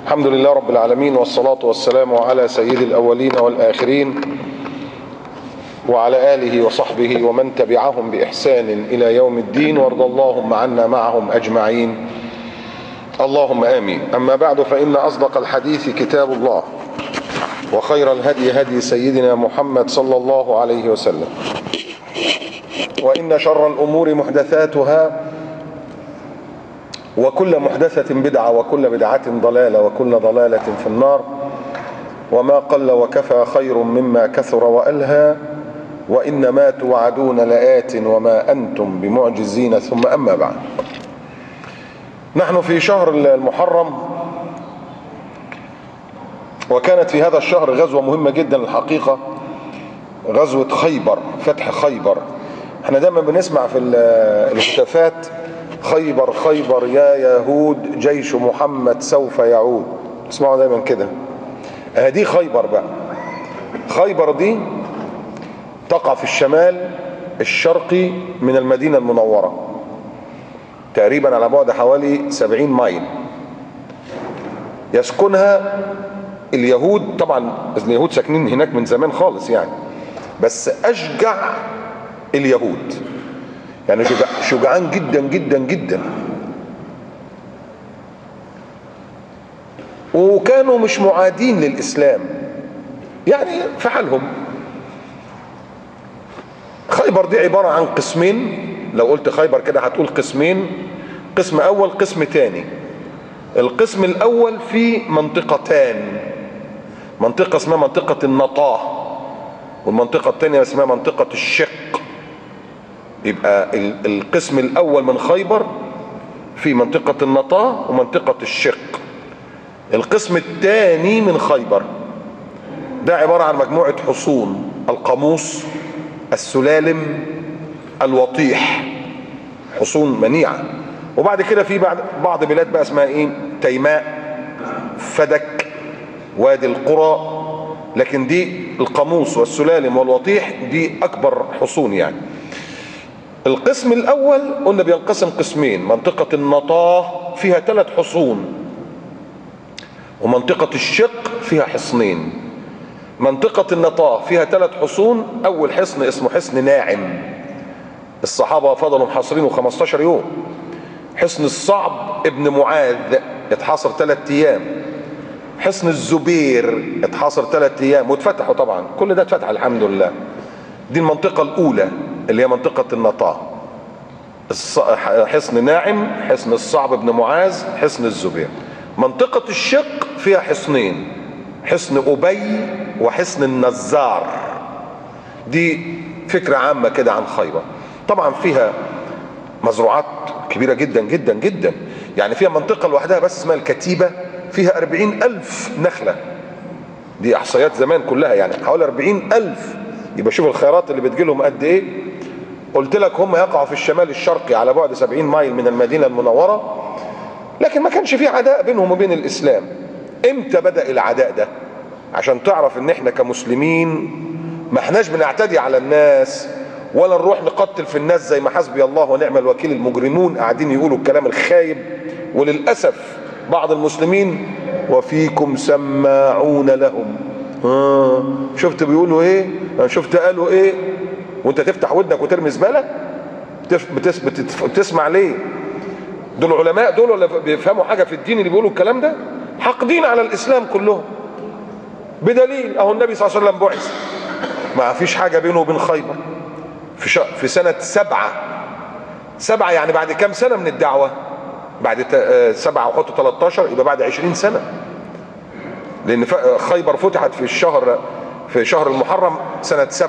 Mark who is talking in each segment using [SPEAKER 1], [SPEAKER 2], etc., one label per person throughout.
[SPEAKER 1] الحمد لله رب العالمين، والصلاة والسلام على سيد الأولين والآخرين وعلى آله وصحبه ومن تبعهم بإحسان إلى يوم الدين، وارض اللهم عنا معهم أجمعين اللهم آمين. أما بعد، فإن أصدق الحديث كتاب الله، وخير الهدي هدي سيدنا محمد صلى الله عليه وسلم، وإن شر الأمور محدثاتها، وكل محدثة بدعة، وكل بدعة ضلالة، وكل ضلالة في النار. وما قل وكفى خير مما كثر وألهى، وإنما توعدون لآت وما أنتم بمعجزين. ثم أما بعد، نحن في شهر المحرم، وكانت في هذا الشهر غزوة مهمة جدا الحقيقة، غزوة خيبر، فتح خيبر. احنا دايما بنسمع في الهتافات خيبر خيبر يا يهود، جيش محمد سوف يعود. اسمعوا دايما كده. دي خيبر بقى. خيبر دي تقع في الشمال الشرقي من المدينة المنورة، تقريبا على بعد حوالي 70 مايل. يسكنها اليهود، طبعا اليهود ساكنين هناك من زمان خالص يعني، بس أشجع اليهود، يعني شجعان جدا جدا جدا، وكانوا مش معادين للإسلام، يعني في حالهم. خيبر دي عبارة عن قسمين، لو قلت خيبر كده هتقول قسمين، قسم أول قسم تاني. القسم الأول فيه منطقتان، منطقة اسمها منطقة النطاه، والمنطقة التانية اسمها منطقة الشق. يبقى القسم الأول من خيبر في منطقة النطاه ومنطقة الشق. القسم الثاني من خيبر ده عبارة عن مجموعة حصون: القاموس، السلالم، الوطيح، حصون منيعة. وبعد كده في بعض بلاد بقى اسمها ايه، تيماء، فدك، وادي القرى. لكن دي القاموس والسلالم والوطيح دي أكبر حصون يعني. القسم الأول قلنا بينقسم قسمين: منطقة النطاه فيها 3 حصون، ومنطقة الشق فيها حصنين. منطقة النطاه فيها 3 حصون. أول حصن اسمه حصن ناعم، الصحابة فضلوا محاصرينه 15 يوم. حصن الصعب ابن معاذ اتحاصر 3 أيام. حصن الزبير اتحاصر 3 أيام واتفتحوا، طبعا كل ده اتفتح الحمد لله. دي المنطقة الأولى اللي هي منطقة النطاه: حصن ناعم، حصن الصعب بن معاذ، حصن الزبير. منطقة الشق فيها حصنين: حصن أبي وحصن النزار. دي فكرة عامة كده عن خيبر. طبعا فيها مزروعات كبيرة جدا جدا جدا، يعني فيها منطقة لوحدها بس اسمها الكتيبة، فيها 40,000 نخلة. دي احصائيات زمان كلها، يعني حوالي 40,000. يبقى شوف الخيرات اللي بتجيلهم قد ايه. قلت لك هم يقعوا في الشمال الشرقي على بعد 70 مايل من المدينة المنورة، لكن ما كانش في عداء بينهم وبين الإسلام. امتى بدأ العداء ده؟ عشان تعرف ان احنا كمسلمين ما احناش بنعتدي على الناس، ولا نروح نقتل في الناس زي ما حسبي الله ونعم الوكيل المجرمون قاعدين يقولوا الكلام الخايب. وللأسف بعض المسلمين وفيكم سماعون لهم. شفت بيقولوا ايه، شفت قالوا ايه، وانت تفتح ودنك وترمي زبالة؟ بتسمع ليه؟ دول علماء دول ولا بيفهموا حاجة في الدين اللي بيقولوا الكلام ده؟ حاقدين على الإسلام كلهم. بدليل اهو النبي صلى الله عليه وسلم بعث ما فيش حاجة بينه وبين خيبر في سنة 7 يعني بعد كام سنة من الدعوة؟ بعد 7 وحط 13 يبقى بعد 20 سنة، لأن خيبر فتحت في شهر المحرم سنة 7،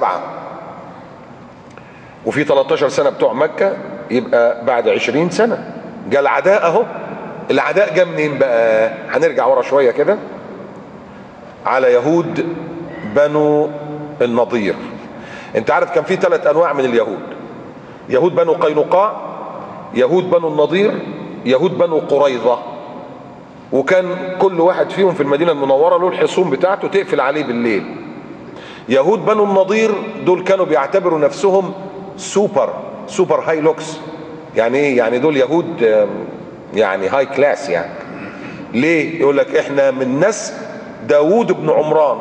[SPEAKER 1] وفي 13 سنة بتوع مكة، يبقى بعد 20 سنة. جاء العداء اهو. العداء جاء منين بقى؟ هنرجع ورا شوية كده على يهود بنو النضير. انت عارف كان في 3 انواع من اليهود: يهود بنو قينقاع، يهود بنو النضير، يهود بنو قريظة. وكان كل واحد فيهم في المدينة المنورة له الحصون بتاعته تقفل عليه بالليل. يهود بنو النضير دول كانوا بيعتبروا نفسهم سوبر هاي لوكس. يعني ايه؟ يعني دول يهود يعني هاي كلاس، يعني ليه؟ يقول لك احنا من نسل داوود بن عمران،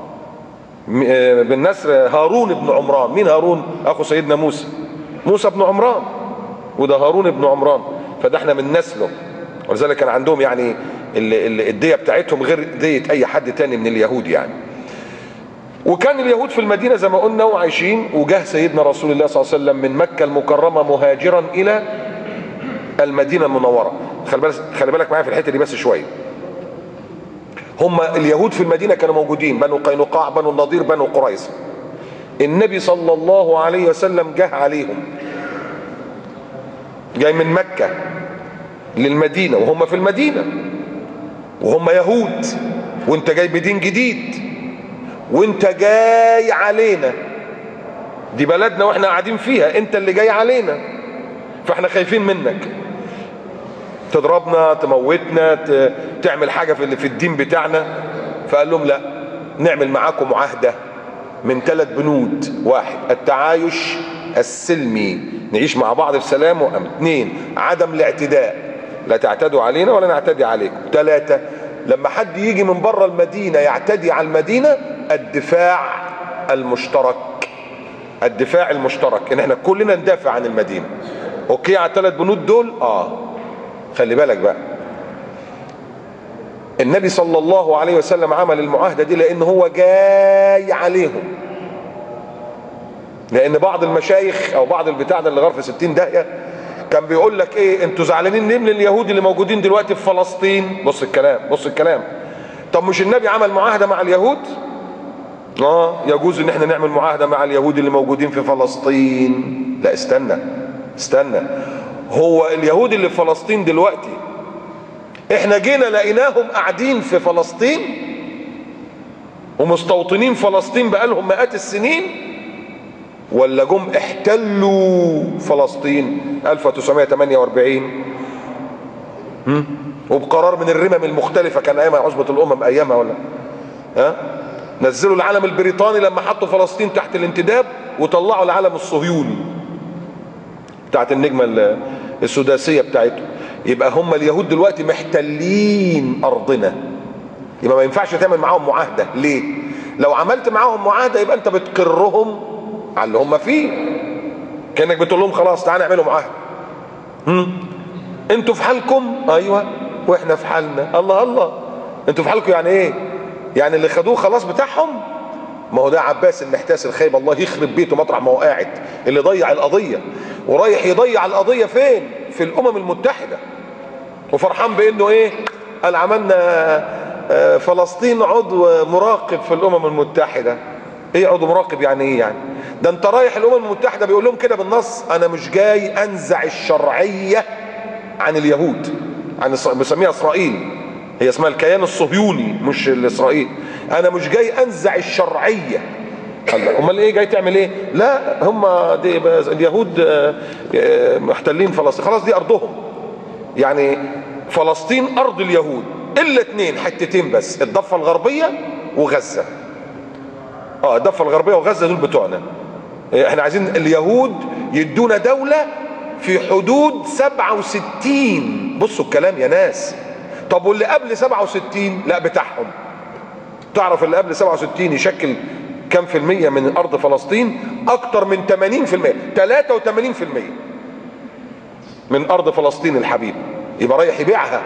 [SPEAKER 1] من نسل هارون بن عمران. مين هارون؟ اخو سيدنا موسى، موسى بن عمران، وده هارون بن عمران، فده احنا من نسله. ولذلك كان عندهم يعني الدية بتاعتهم غير دية اي حد تاني من اليهود يعني. وكان اليهود في المدينة زي ما قلنا وعايشين، وجه سيدنا رسول الله صلى الله عليه وسلم من مكة المكرمة مهاجرا الى المدينة المنورة. خلي بالك معايا في الحتة دي بس شوية. هم اليهود في المدينة كانوا موجودين، بنو قينقاع، بنو النضير، بنو قريظة. النبي صلى الله عليه وسلم جه عليهم، جاي من مكة للمدينة وهم في المدينة وهم يهود، وانت جاي بدين جديد وانت جاي علينا، دي بلدنا واحنا قاعدين فيها، انت اللي جاي علينا، فاحنا خايفين منك، تضربنا، تموتنا، تعمل حاجة في الدين بتاعنا. فقال لهم لا، نعمل معاكم معاهدة من 3 بنود: 1 التعايش السلمي، نعيش مع بعض في سلام وأمن. 2 عدم الاعتداء، لا تعتدوا علينا ولا نعتدي عليكم. 3 لما حد يجي من بره المدينة يعتدي على المدينة، الدفاع المشترك. الدفاع المشترك ان احنا كلنا ندافع عن المدينة. اوكي على ال3 بنود دول؟ خلي بالك بقى، النبي صلى الله عليه وسلم عمل المعاهدة دي لان هو جاي عليهم. لان بعض المشايخ او بعض البتاع ده اللي غار في 60 داهية كان بيقول لك ايه، انتوا زعلانين ليه من اليهود اللي موجودين دلوقتي في فلسطين؟ بص الكلام، بص الكلام. طب مش النبي عمل معاهدة مع اليهود؟ يجوز ان احنا نعمل معاهدة مع اليهود اللي موجودين في فلسطين. لا استنى، هو اليهود اللي في فلسطين دلوقتي احنا جينا لقيناهم قاعدين في فلسطين ومستوطنين فلسطين بقالهم مئات السنين، ولا جم احتلوا فلسطين 1948 وبقرار من الرمم المختلفة؟ كان ايامها عصبة الامم ايامها، ولا نزلوا العلم البريطاني لما حطوا فلسطين تحت الانتداب، وطلعوا العلم الصهيوني بتاعت النجمة السداسية بتاعتهم. يبقى هم اليهود دلوقتي محتلين ارضنا، يبقى ما ينفعش تعمل معاهم معاهدة. ليه؟ لو عملت معاهم معاهدة يبقى انت بتقرهم على اللي هم فيه، كأنك بتقول لهم خلاص تعالى نعملوا معاهدة. انتوا في حالكم، ايوه، واحنا في حالنا. الله، انتوا في حالكم يعني ايه؟ يعني اللي خدوه خلاص بتاعهم؟ ما هو ده عباس المحتاس الخايب، الله يخرب بيته مطرح ما هو قاعد، اللي ضيع القضية، ورايح يضيع القضية فين؟ في الامم المتحدة، وفرحان بانه ايه؟ قال عملنا فلسطين عضو مراقب في الامم المتحدة. ايه عضو مراقب يعني ايه يعني؟ ده انت رايح الامم المتحدة بيقول لهم كده بالنص: انا مش جاي انزع الشرعية عن اليهود، عن بسميها اسرائيل، هي اسمها الكيان الصهيوني مش الاسرائيل. انا مش جاي انزع الشرعية. امال ايه جاي تعمل ايه؟ لا، هم دي اليهود محتلين فلسطين، خلاص دي ارضهم. يعني فلسطين ارض اليهود الا 2 حتتين بس: الضفة الغربية وغزة. الضفة الغربية وغزة دول بتوعنا. احنا عايزين اليهود يدونا دولة في حدود 67. بصوا الكلام يا ناس. طب واللي قبل 67؟ لا بتاعهم. تعرف اللي قبل 67 يشكل كم في المية من ارض فلسطين؟ اكتر من 80%، 83% من ارض فلسطين الحبيب. يبقى رايح يبيعها،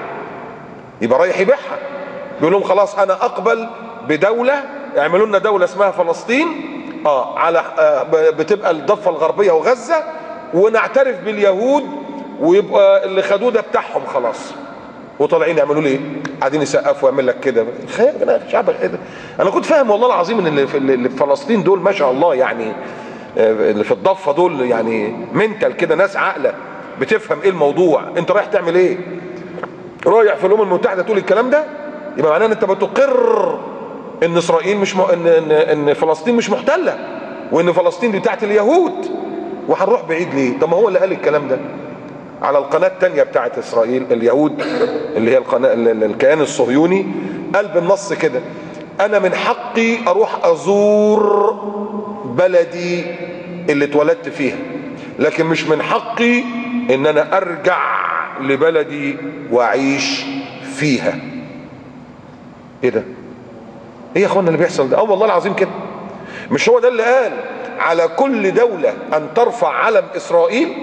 [SPEAKER 1] بيقول لهم خلاص انا اقبل بدولة، اعملوا لنا دولة اسمها فلسطين على بتبقى الضفة الغربية وغزة، ونعترف باليهود، ويبقى اللي خدوه ده بتاعهم خلاص. وطالعين يعملوا لي قاعدين يسقفوا ويعمل لك كده. شعب كده. انا كنت فاهم والله العظيم ان اللي في فلسطين دول ما شاء الله، يعني اللي في الضفة دول يعني منتال كده، ناس عاقلة بتفهم ايه الموضوع. انت رايح تعمل ايه؟ رايح في الامم المتحدة تقول الكلام ده؟ يبقى معناه ان انت بتقر ان اسرائيل مش ان فلسطين مش محتلة، وان فلسطين دي بتاعت اليهود. وهنروح بعيد ليه؟ طب ما هو اللي قال الكلام ده على القناة التانية بتاعت اسرائيل، اليهود اللي هي القناة الكيان الصهيوني، قال بالنص كده: انا من حقي اروح ازور بلدي اللي اتولدت فيها، لكن مش من حقي ان انا ارجع لبلدي واعيش فيها. ايه ده؟ ايه يا اخوانا اللي بيحصل ده؟ والله العظيم كده. مش هو ده اللي قال على كل دولة ان ترفع علم اسرائيل؟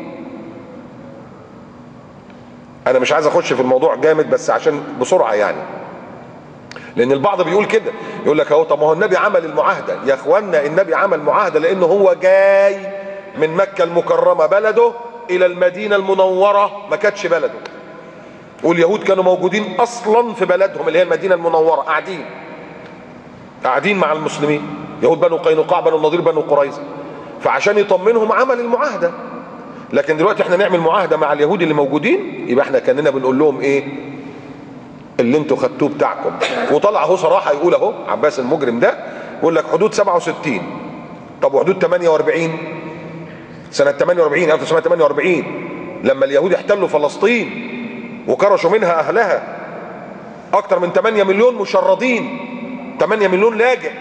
[SPEAKER 1] انا مش عايز اخش في الموضوع جامد بس عشان بسرعة يعني، لان البعض بيقول كده، يقول لك اهو طب ما هو النبي عمل المعاهدة. يا اخوانا النبي عمل معاهدة لانه هو جاي من مكة المكرمة بلده الى المدينة المنورة، ما كانتش بلده، واليهود كانوا موجودين اصلا في بلدهم اللي هي المدينة المنورة، قاعدين مع المسلمين، يهود بنو قينقاع بنو النضير بنو قريظة، فعشان يطمنهم عمل المعاهدة. لكن دلوقتي احنا نعمل معاهدة مع اليهود اللي موجودين، يبقى احنا كاننا بنقول لهم ايه؟ اللي انتوا خدتوه بتاعكم. وطلع اهو صراحة يقول اهو عباس المجرم ده، يقول لك حدود 67. طب وحدود 48 سنة 48 1948 لما اليهود احتلوا فلسطين وكرشوا منها اهلها، اكتر من 8 مليون مشردين، 8 مليون لاجئ،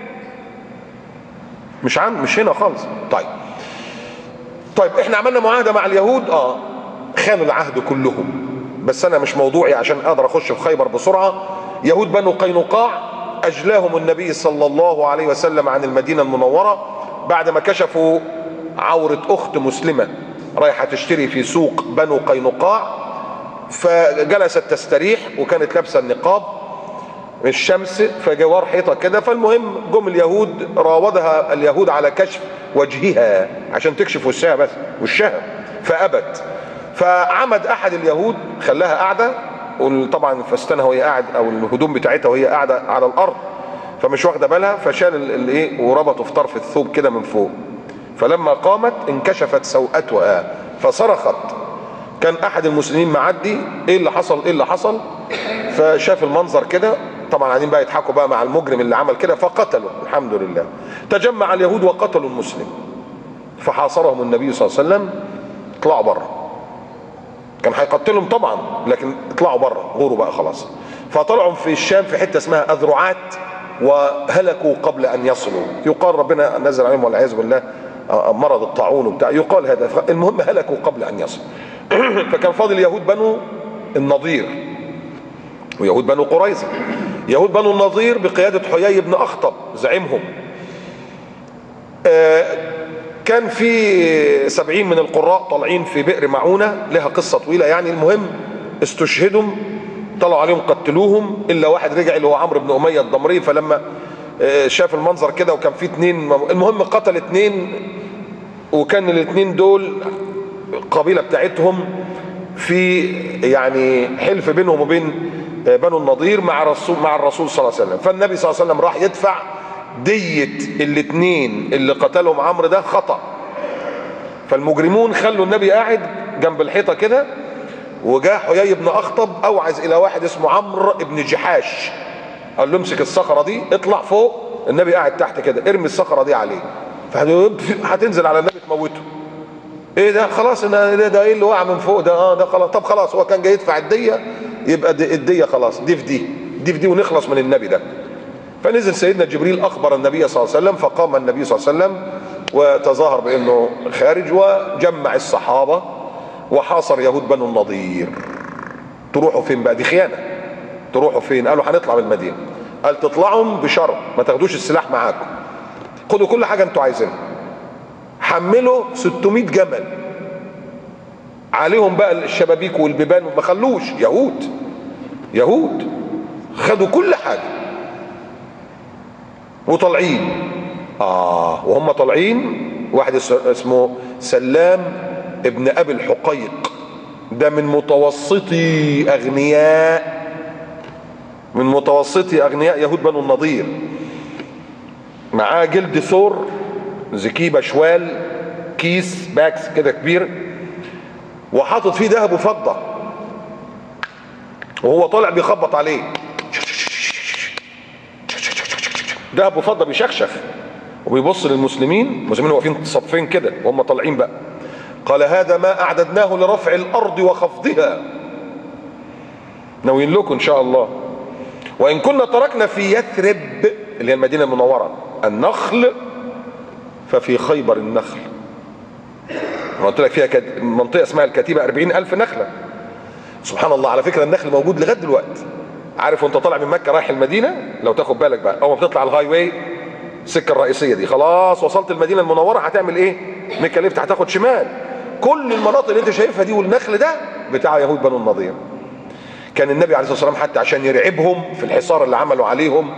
[SPEAKER 1] مش هنا خالص. طيب احنا عملنا معاهدة مع اليهود، خانوا العهد كلهم. بس انا مش موضوعي عشان اقدر اخش في خيبر بسرعة. يهود بنو قينقاع اجلاهم النبي صلى الله عليه وسلم عن المدينة المنورة بعد ما كشفوا عورة اخت مسلمة رايحة تشتري في سوق بنو قينقاع، فجلست تستريح وكانت لابسة النقاب من الشمس فجوار حيطة كده. فالمهم جم اليهود، راودها اليهود على كشف وجهها عشان تكشف وشها، بس وشها، فأبت. فعمد احد اليهود خلاها قاعدة، وطبعا فستانها وهي قاعد او الهدوم بتاعتها وهي قاعدة على الارض، فمش واخدة بالها، فشال الايه وربطه في طرف الثوب كده من فوق. فلما قامت انكشفت سوءتها فصرخت. كان احد المسلمين معدي، ايه اللي حصل ايه اللي حصل؟ فشاف المنظر كده، طبعا قاعدين بقى يضحكوا بقى مع المجرم اللي عمل كده، فقتلوا. الحمد لله تجمع اليهود وقتلوا المسلم، فحاصرهم النبي صلى الله عليه وسلم. اطلعوا بره، كان هيقتلهم طبعا لكن اطلعوا بره غوروا بقى خلاص. فطلعوا في الشام في حته اسمها اذرعات، وهلكوا قبل ان يصلوا. يقال ربنا نزل عليهم والعياذ بالله مرض الطاعون وبتاع، يقال هذا. المهم هلكوا قبل ان يصلوا. فكان فاضل يهود بنو النضير ويهود بنو قريظة. يهود بنو النضير بقيادة حيي بن أخطب زعيمهم، كان في 70 من القراء طالعين في بئر معونة، لها قصة طويلة يعني. المهم استشهدوا، طلعوا عليهم قتلوهم، إلا واحد رجع اللي هو عمرو بن أمية الضمري. فلما شاف المنظر كده وكان في 2، المهم قتل 2، وكان ال2 دول قبيلة بتاعتهم في يعني حلف بينهم وبين بنو النضير مع الرسول صلى الله عليه وسلم. فالنبي صلى الله عليه وسلم راح يدفع دية ال2 اللي قتلهم عمرو ده خطأ. فالمجرمون خلوا النبي قاعد جنب الحيطة كده، وجاء حيي بن أخطب أوعز إلى واحد اسمه عمرو بن جحاش، قال له امسك الصخرة دي اطلع فوق، النبي قاعد تحت كده، ارمي الصخرة دي عليه، فهتنزل على النبي تموته. ايه ده؟ خلاص ده ايه اللي وقع من فوق ده؟ ده خلاص. طب خلاص هو كان جاي يدفع الدية، يبقى الدية خلاص دي في دي ونخلص من النبي ده. فنزل سيدنا جبريل اخبر النبي صلى الله عليه وسلم، فقام النبي صلى الله عليه وسلم وتظاهر بانه خارج، وجمع الصحابة وحاصر يهود بنو النضير. تروحوا فين بقى؟ دي خيانة. تروحوا فين؟ قالوا هنطلع من المدينة. قال تطلعوا بشرط ما تاخدوش السلاح معاكم، خدوا كل حاجة انتوا عايزينها، حملوا 600 جمل عليهم بقى الشبابيك والبيبان، ما خلوش. يهود خدوا كل حاجة وطالعين. وهم طالعين واحد اسمه سلام ابن ابي الحقيق، ده من متوسطي اغنياء يهود بنو النضير، معاه جلد ثور، زكيبة شوال، كيس باكس كده كبير، وحاطط فيه ذهب وفضة، وهو طالع بيخبط عليه ذهب وفضة بيشخشخ، وبيبص للمسلمين. المسلمين واقفين صفين كده وهم طالعين بقى. قال هذا ما اعددناه لرفع الارض وخفضها، ناويين لكم ان شاء الله. وان كنا تركنا في يثرب اللي هي المدينة المنورة النخل، ففي خيبر النخل. قلت لك فيها منطقة اسمها الكتيبة 40,000 نخلة. سبحان الله. على فكره النخل موجود لغايه دلوقتي. عارف وانت طالع من مكه رايح المدينه، لو تاخد بالك بقى اول ما بتطلع الهاي واي السكه الرئيسيه دي، خلاص وصلت المدينه المنوره، هتعمل ايه؟ ميكاليفت، هتاخد شمال. كل المناطق اللي انت شايفها دي والنخل ده بتاع يهود بنو النضير. كان النبي عليه الصلاه والسلام حتى عشان يرعبهم في الحصار اللي عملوا عليهم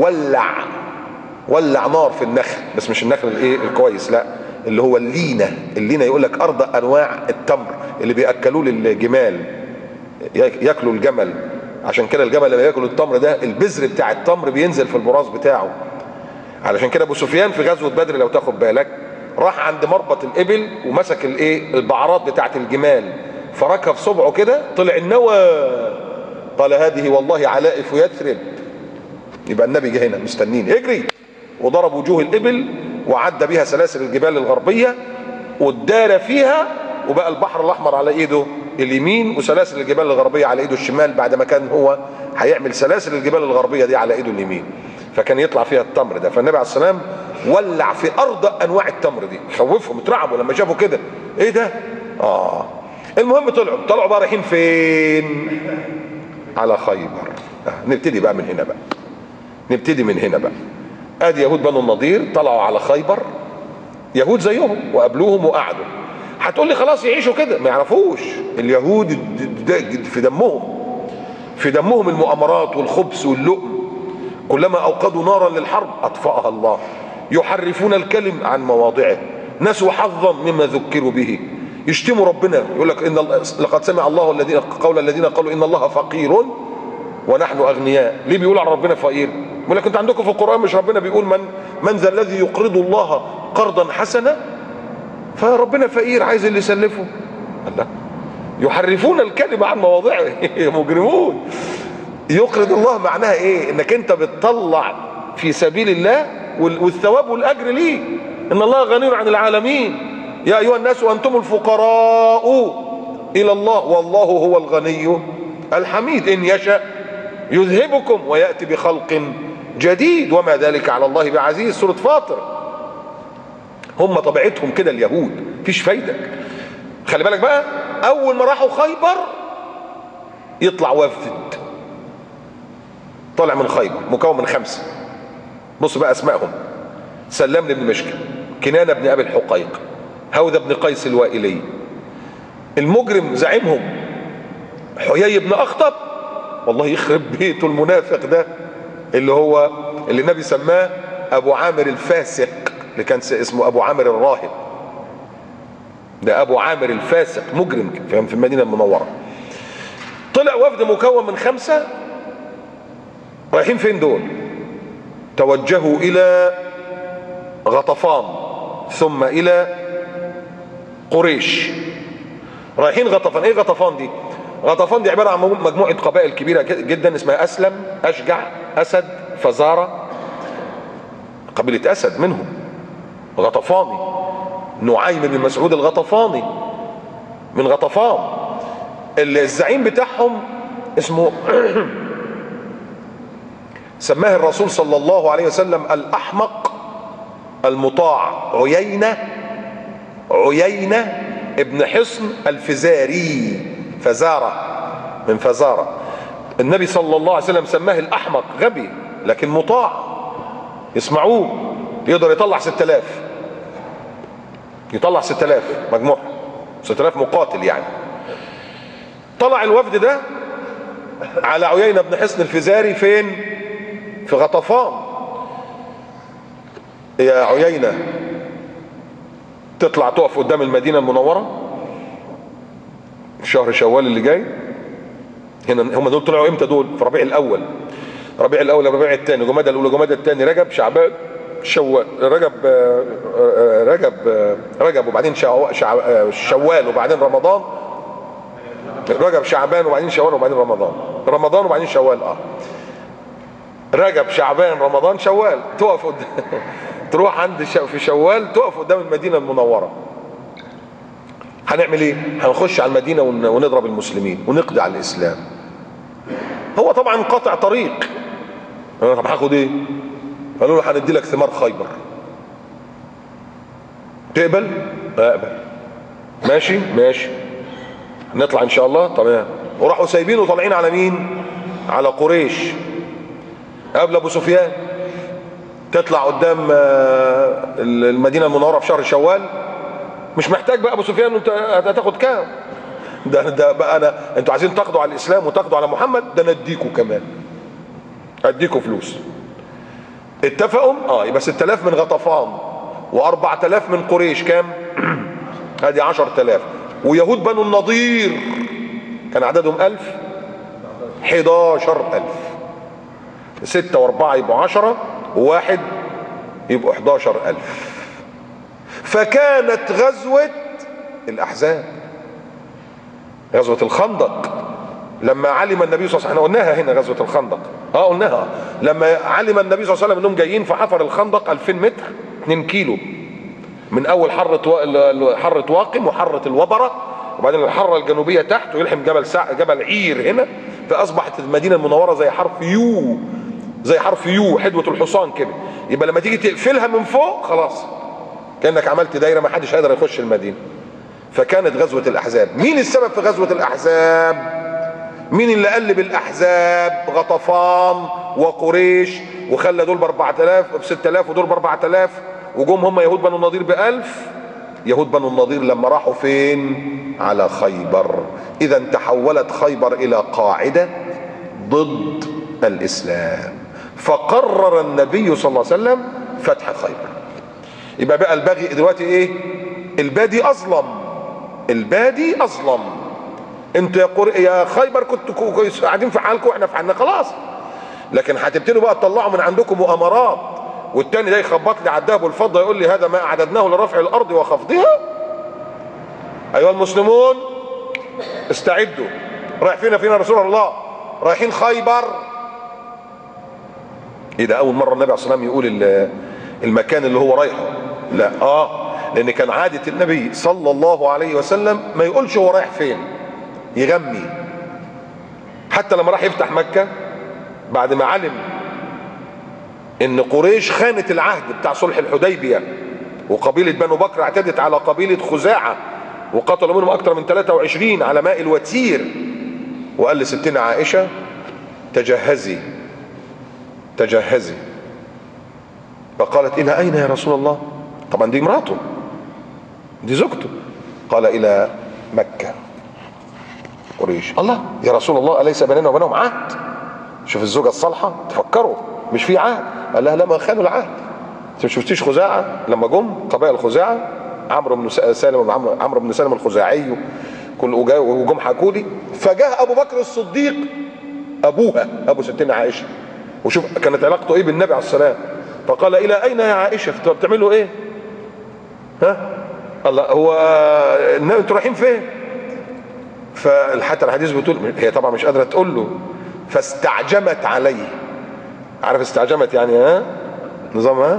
[SPEAKER 1] ولع نار في النخل، بس مش النخل الايه الكويس، لا اللي هو اللينه يقول لك ارض انواع التمر اللي بياكلوه للجمال، ياكلوا الجمل. عشان كده الجمل لما ياكل التمر ده البذر بتاع التمر بينزل في البراز بتاعه. علشان كده ابو سفيان في غزوه بدر لو تاخد بالك راح عند مربط الابل ومسك الايه البعرات بتاعت الجمال، فركب صبعه كده طلع النوى، قال هذه والله علائف يثرب. يبقى النبي جه هنا مستنين، اجري، وضرب وجوه الابل وعدى بها سلاسل الجبال الغربيه وادار فيها، وبقى البحر الاحمر على ايده اليمين وسلاسل الجبال الغربيه على ايده الشمال، بعد ما كان هو هيعمل سلاسل الجبال الغربيه دي على ايده اليمين، فكان يطلع فيها التمر ده. فالنبي عليه السلام ولع في ارض انواع التمر دي، خوفهم اترعبوا لما شافوا كده، ايه ده؟ المهم طلعوا بقى رايحين فين؟ على خيبر. نبتدي بقى من هنا بقى. ادي يهود بنو النضير طلعوا على خيبر، يهود زيهم وقابلوهم وقعدوا. هتقول لي خلاص يعيشوا كده، ما يعرفوش اليهود في دمهم المؤامرات والخبث واللؤم. كلما اوقدوا نارا للحرب اطفاها الله، يحرفون الكلم عن مواضعه، نسوا حظا مما ذكروا به، يشتموا ربنا، يقول لك لقد سمع الله قول الذين قالوا ان الله فقير ونحن اغنياء. ليه بيقول عن ربنا فقير؟ يقول لك انت عندكم في القران مش ربنا بيقول من ذا الذي يقرض الله قرضا حسنا؟ فربنا فقير عايز اللي يسلفه. الله، يحرفون الكلمه عن مواضعه مجرمون. يقرض الله معناها ايه؟ انك انت بتطلع في سبيل الله والثواب والاجر ليه. ان الله غني عن العالمين، يا ايها الناس وانتم الفقراء الى الله والله هو الغني الحميد، ان يشاء يذهبكم وياتي بخلق جديد وما ذلك على الله بعزيز. سوره فاطر. هم طبيعتهم كده اليهود، مفيش فايده. خلي بالك بقى، اول ما راحوا خيبر يطلع وفد طالع من خيبر مكون من 5. بص بقى اسمائهم: سلام بن مشكم، كنانة بن ابي الحقيق، هوذا بن قيس الوائلي، المجرم زعيمهم حيي بن اخطب، والله يخرب بيته المنافق ده، اللي النبي سماه ابو عامر الفاسق، اللي كان اسمه ابو عامر الراهب، ده ابو عامر الفاسق مجرم في المدينه المنوره. طلع وفد مكون من 5 رايحين فين دول؟ توجهوا الى غطفان ثم الى قريش. رايحين غطفان. ايه غطفان دي؟ غطفان دي عباره عن مجموعه قبائل كبيره جدا اسمها اسلم، اشجع، اسد، فزاره، قبيله اسد منهم غطفاني، نعيم بن مسعود الغطفاني من غطفان. الزعيم بتاعهم اسمه سماه الرسول صلى الله عليه وسلم الأحمق المطاع، عيينة ابن حصن الفزاري، فزارة من فزارة. النبي صلى الله عليه وسلم سماه الأحمق، غبي لكن مطاع، يسمعوه، يقدر يطلع 6000 مجموعة، 6000 مقاتل يعني. طلع الوفد ده على عيينة بن حصن الفزاري فين؟ في غطفان. يا عيينة تطلع تقف قدام المدينة المنورة شهر شوال اللي جاي. هنا هم دول طلعوا امتى دول؟ في ربيع الاول، ربيع الثاني، جمادى الاولى، جمادى الثاني، رجب، شعبان، شوال، رجب وبعدين شوال وبعدين رمضان، رجب شعبان وبعدين شوال وبعدين رمضان وبعدين شوال. رجب شعبان رمضان شوال، تقف قدام تروح عند في شوال تقف قدام المدينة المنورة. هنعمل ايه؟ هنخش على المدينة ونضرب المسلمين ونقضي على الاسلام. هو طبعا قاطع طريق. طب هاخد ايه؟ قالوا له هندي لك ثمار خيبر. تقبل؟ اقبل. ماشي نطلع ان شاء الله. تمام. وراحوا سايبينه وطالعين على مين؟ على قريش. قبل ابو سفيان تطلع قدام المدينه المنوره في شهر شوال، مش محتاج بقى ابو سفيان انت هتاخد كام؟ ده بقى انتوا عايزين تاخدوا على الاسلام وتاخدوا على محمد، ده انا اديكوا كمان، اديكوا فلوس. اتفقوا يبقى 6000 من غطفان و4000 من قريش، كام؟ ادي 10000. ويهود بنو النضير كان عددهم 1000، 11000. 6 و4 يبقوا 10، وواحد يبقوا 11000. فكانت غزوة الأحزاب، غزوة الخندق، لما علم النبي صلى الله عليه وسلم، احنا قلناها هنا غزوة الخندق، قلناها، لما علم النبي صلى الله عليه وسلم انهم جايين فحفر الخندق 2000 متر 2 كيلو، من اول حرة واقم وحرة الوبرة، وبعدين الحرة الجنوبية تحت، ويلحم جبل عير هنا، فاصبحت المدينة المنورة زي حرف يو، حدوة الحصان كده. يبقى لما تيجي تقفلها من فوق خلاص كأنك عملت دايرة، ما حدش هيقدر يخش المدينة. فكانت غزوة الأحزاب. مين السبب في غزوة الأحزاب؟ مين اللي قلب الأحزاب؟ غطفان وقريش، وخلى دول ب 6000 ودول ب 4000، وجم هم يهود بنو النضير ب1000. يهود بنو النضير لما راحوا فين؟ على خيبر. إذا تحولت خيبر إلى قاعدة ضد الإسلام، فقرر النبي صلى الله عليه وسلم فتح خيبر. يبقى بقى الباغي دلوقتي ايه؟ البادي اظلم. انتوا يا خيبر كنتوا قاعدين في حالكم واحنا في حالنا، خلاص. لكن هتبتدوا بقى تطلعوا من عندكم مؤامرات، والتاني ده يخبط لي على الذهب والفضه يقول لي هذا ما اعددناه لرفع الارض وخفضها. ايها المسلمون استعدوا. رايح فينا يا رسول الله؟ رايحين خيبر. ايه ده؟ اول مره النبي عليه الصلاه والسلام يقول المكان اللي هو رايحه؟ لا، لان كان عاده النبي صلى الله عليه وسلم ما يقولش هو رايح فين، يغمي. حتى لما راح يفتح مكه بعد ما علم ان قريش خانت العهد بتاع صلح الحديبيه، وقبيله بنو بكر اعتدت على قبيله خزاعه وقتلوا منهم اكثر من 23 على ماء الوتير، وقال لستنا عائشه تجهزي. فقالت الى اين يا رسول الله؟ طبعا دي مراته، دي زوجته. قال الى مكه. قريش: الله يا رسول الله اليس بيننا وبينهم عهد؟ شوف الزوجه الصالحه، تفكروا مش في عهد. قال لها: لما خانوا العهد. انت ما شفتيش خزاعه لما جم قبائل خزاعه، عمرو بن سالم الخزاعي وجم حكوا لي، فجاء ابو بكر الصديق ابوها ابو ستنا عائشه، وشوف كانت علاقته ايه بالنبي عليه السلام. فقال: الى اين يا عائشه؟ بتعملوا ايه؟ الله، هو انتوا رايحين فين؟ فحتى الحديث بتقول هي طبعا مش قادره تقول له، فاستعجمت عليه. عارف استعجمت يعني نظام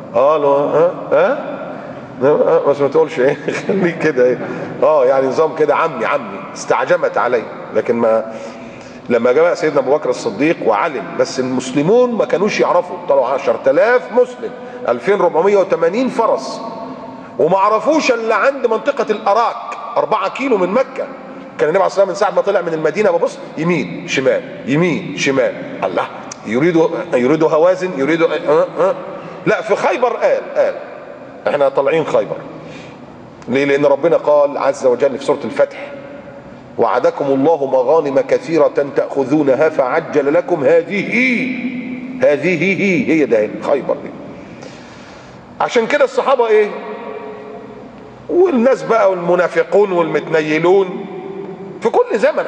[SPEAKER 1] بس ما تقولش ايه خليك كده ايه يعني نظام كده عمي استعجمت عليه. لكن ما لما جاء سيدنا ابو بكر الصديق وعلم، بس المسلمون ما كانوش يعرفوا، طلعوا 10000 مسلم، 2480 فرس، وما عرفوش الا عند منطقه الاراك 4 كيلو من مكه. كان النبي عليه الصلاه والسلام من ساعه ما طلع من المدينه ببص يمين شمال. الله، يريدوا هوازن، يريدوا لا، في خيبر قال احنا طالعين خيبر. ليه؟ لان ربنا قال عز وجل في سوره الفتح: وعدكم الله مغانم كثيرة تأخذونها فعجل لكم هذه هي ده خيبر دي. عشان كده الصحابة ايه، والناس بقى والمنافقون والمتنيلون في كل زمن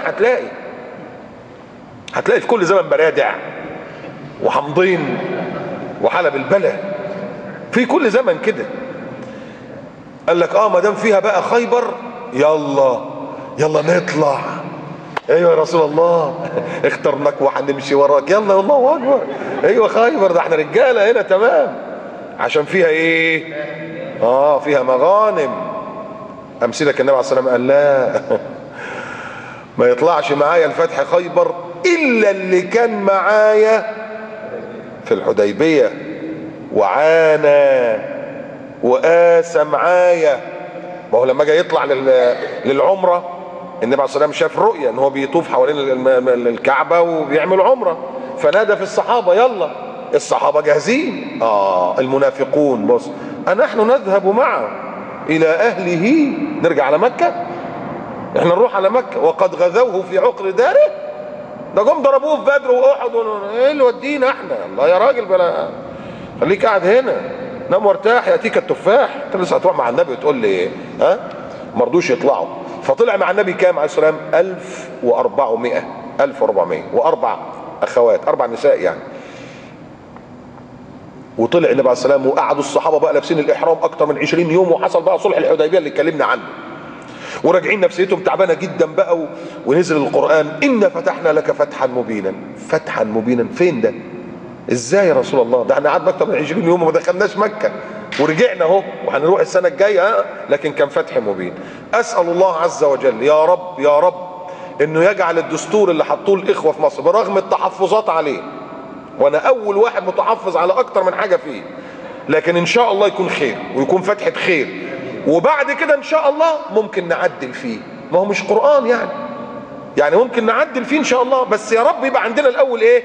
[SPEAKER 1] هتلاقي في كل زمن برادع وحمضين وحلب البلد، في كل زمن كده. قال لك ما دام فيها بقى خيبر، يلا نطلع. ايوه يا رسول الله اخترناك وهنمشي وراك، يلا الله اكبر. ايوه خيبر، ده احنا رجاله هنا تمام. عشان فيها ايه؟ فيها مغانم. امثله النبي عليه الصلاه والسلام قال لا ما يطلعش معايا الفتح خيبر الا اللي كان معايا في الحديبيه وعانى وقاسى معايا. ما هو لما جاي يطلع للعمره النبي عليه الصلاه والسلام شاف رؤيا ان هو بيطوف حوالين الكعبه وبيعمل عمره، فنادى في الصحابه يلا. الصحابه جاهزين، المنافقون بص، نحن نذهب معه الى اهله، نرجع على مكه، احنا نروح على مكه وقد غزوه في عقر داره، ده جم ضربوه في بدر واحد، ايه اللي ودينا احنا؟ الله يا راجل بلا، خليك قاعد هنا نام وارتاح ياتيك التفاح. انت لسه هتروح مع النبي وتقول لي ايه؟ ما رضوش يطلعوا. فطلع مع النبي كام عليه السلام؟ 1400 واربع اخوات، 4 نساء يعني. وطلع النبي عليه السلام وقعدوا الصحابه بقى لابسين الاحرام اكتر من 20 يوم، وحصل بقى صلح الحديبيه اللي اتكلمنا عنه، وراجعين نفسيتهم تعبانه جدا بقى، ونزل القران إنا فتحنا لك فتحا مبينا. فتحا مبينا فين ده؟ ازاي يا رسول الله؟ ده احنا قعدنا اكتر من 20 يوم وما دخلناش مكه، ورجعنا اهو وهنروح السنه الجايه، لكن كان فتح مبين. اسال الله عز وجل يا رب يا رب انه يجعل الدستور اللي حطوه الاخوه في مصر برغم التحفظات عليه، وانا اول واحد متحفظ على اكتر من حاجه فيه، لكن ان شاء الله يكون خير ويكون فتحه خير، وبعد كده ان شاء الله ممكن نعدل فيه. ما هو مش قرآن يعني ممكن نعدل فيه ان شاء الله، بس يا رب يبقى عندنا الاول ايه؟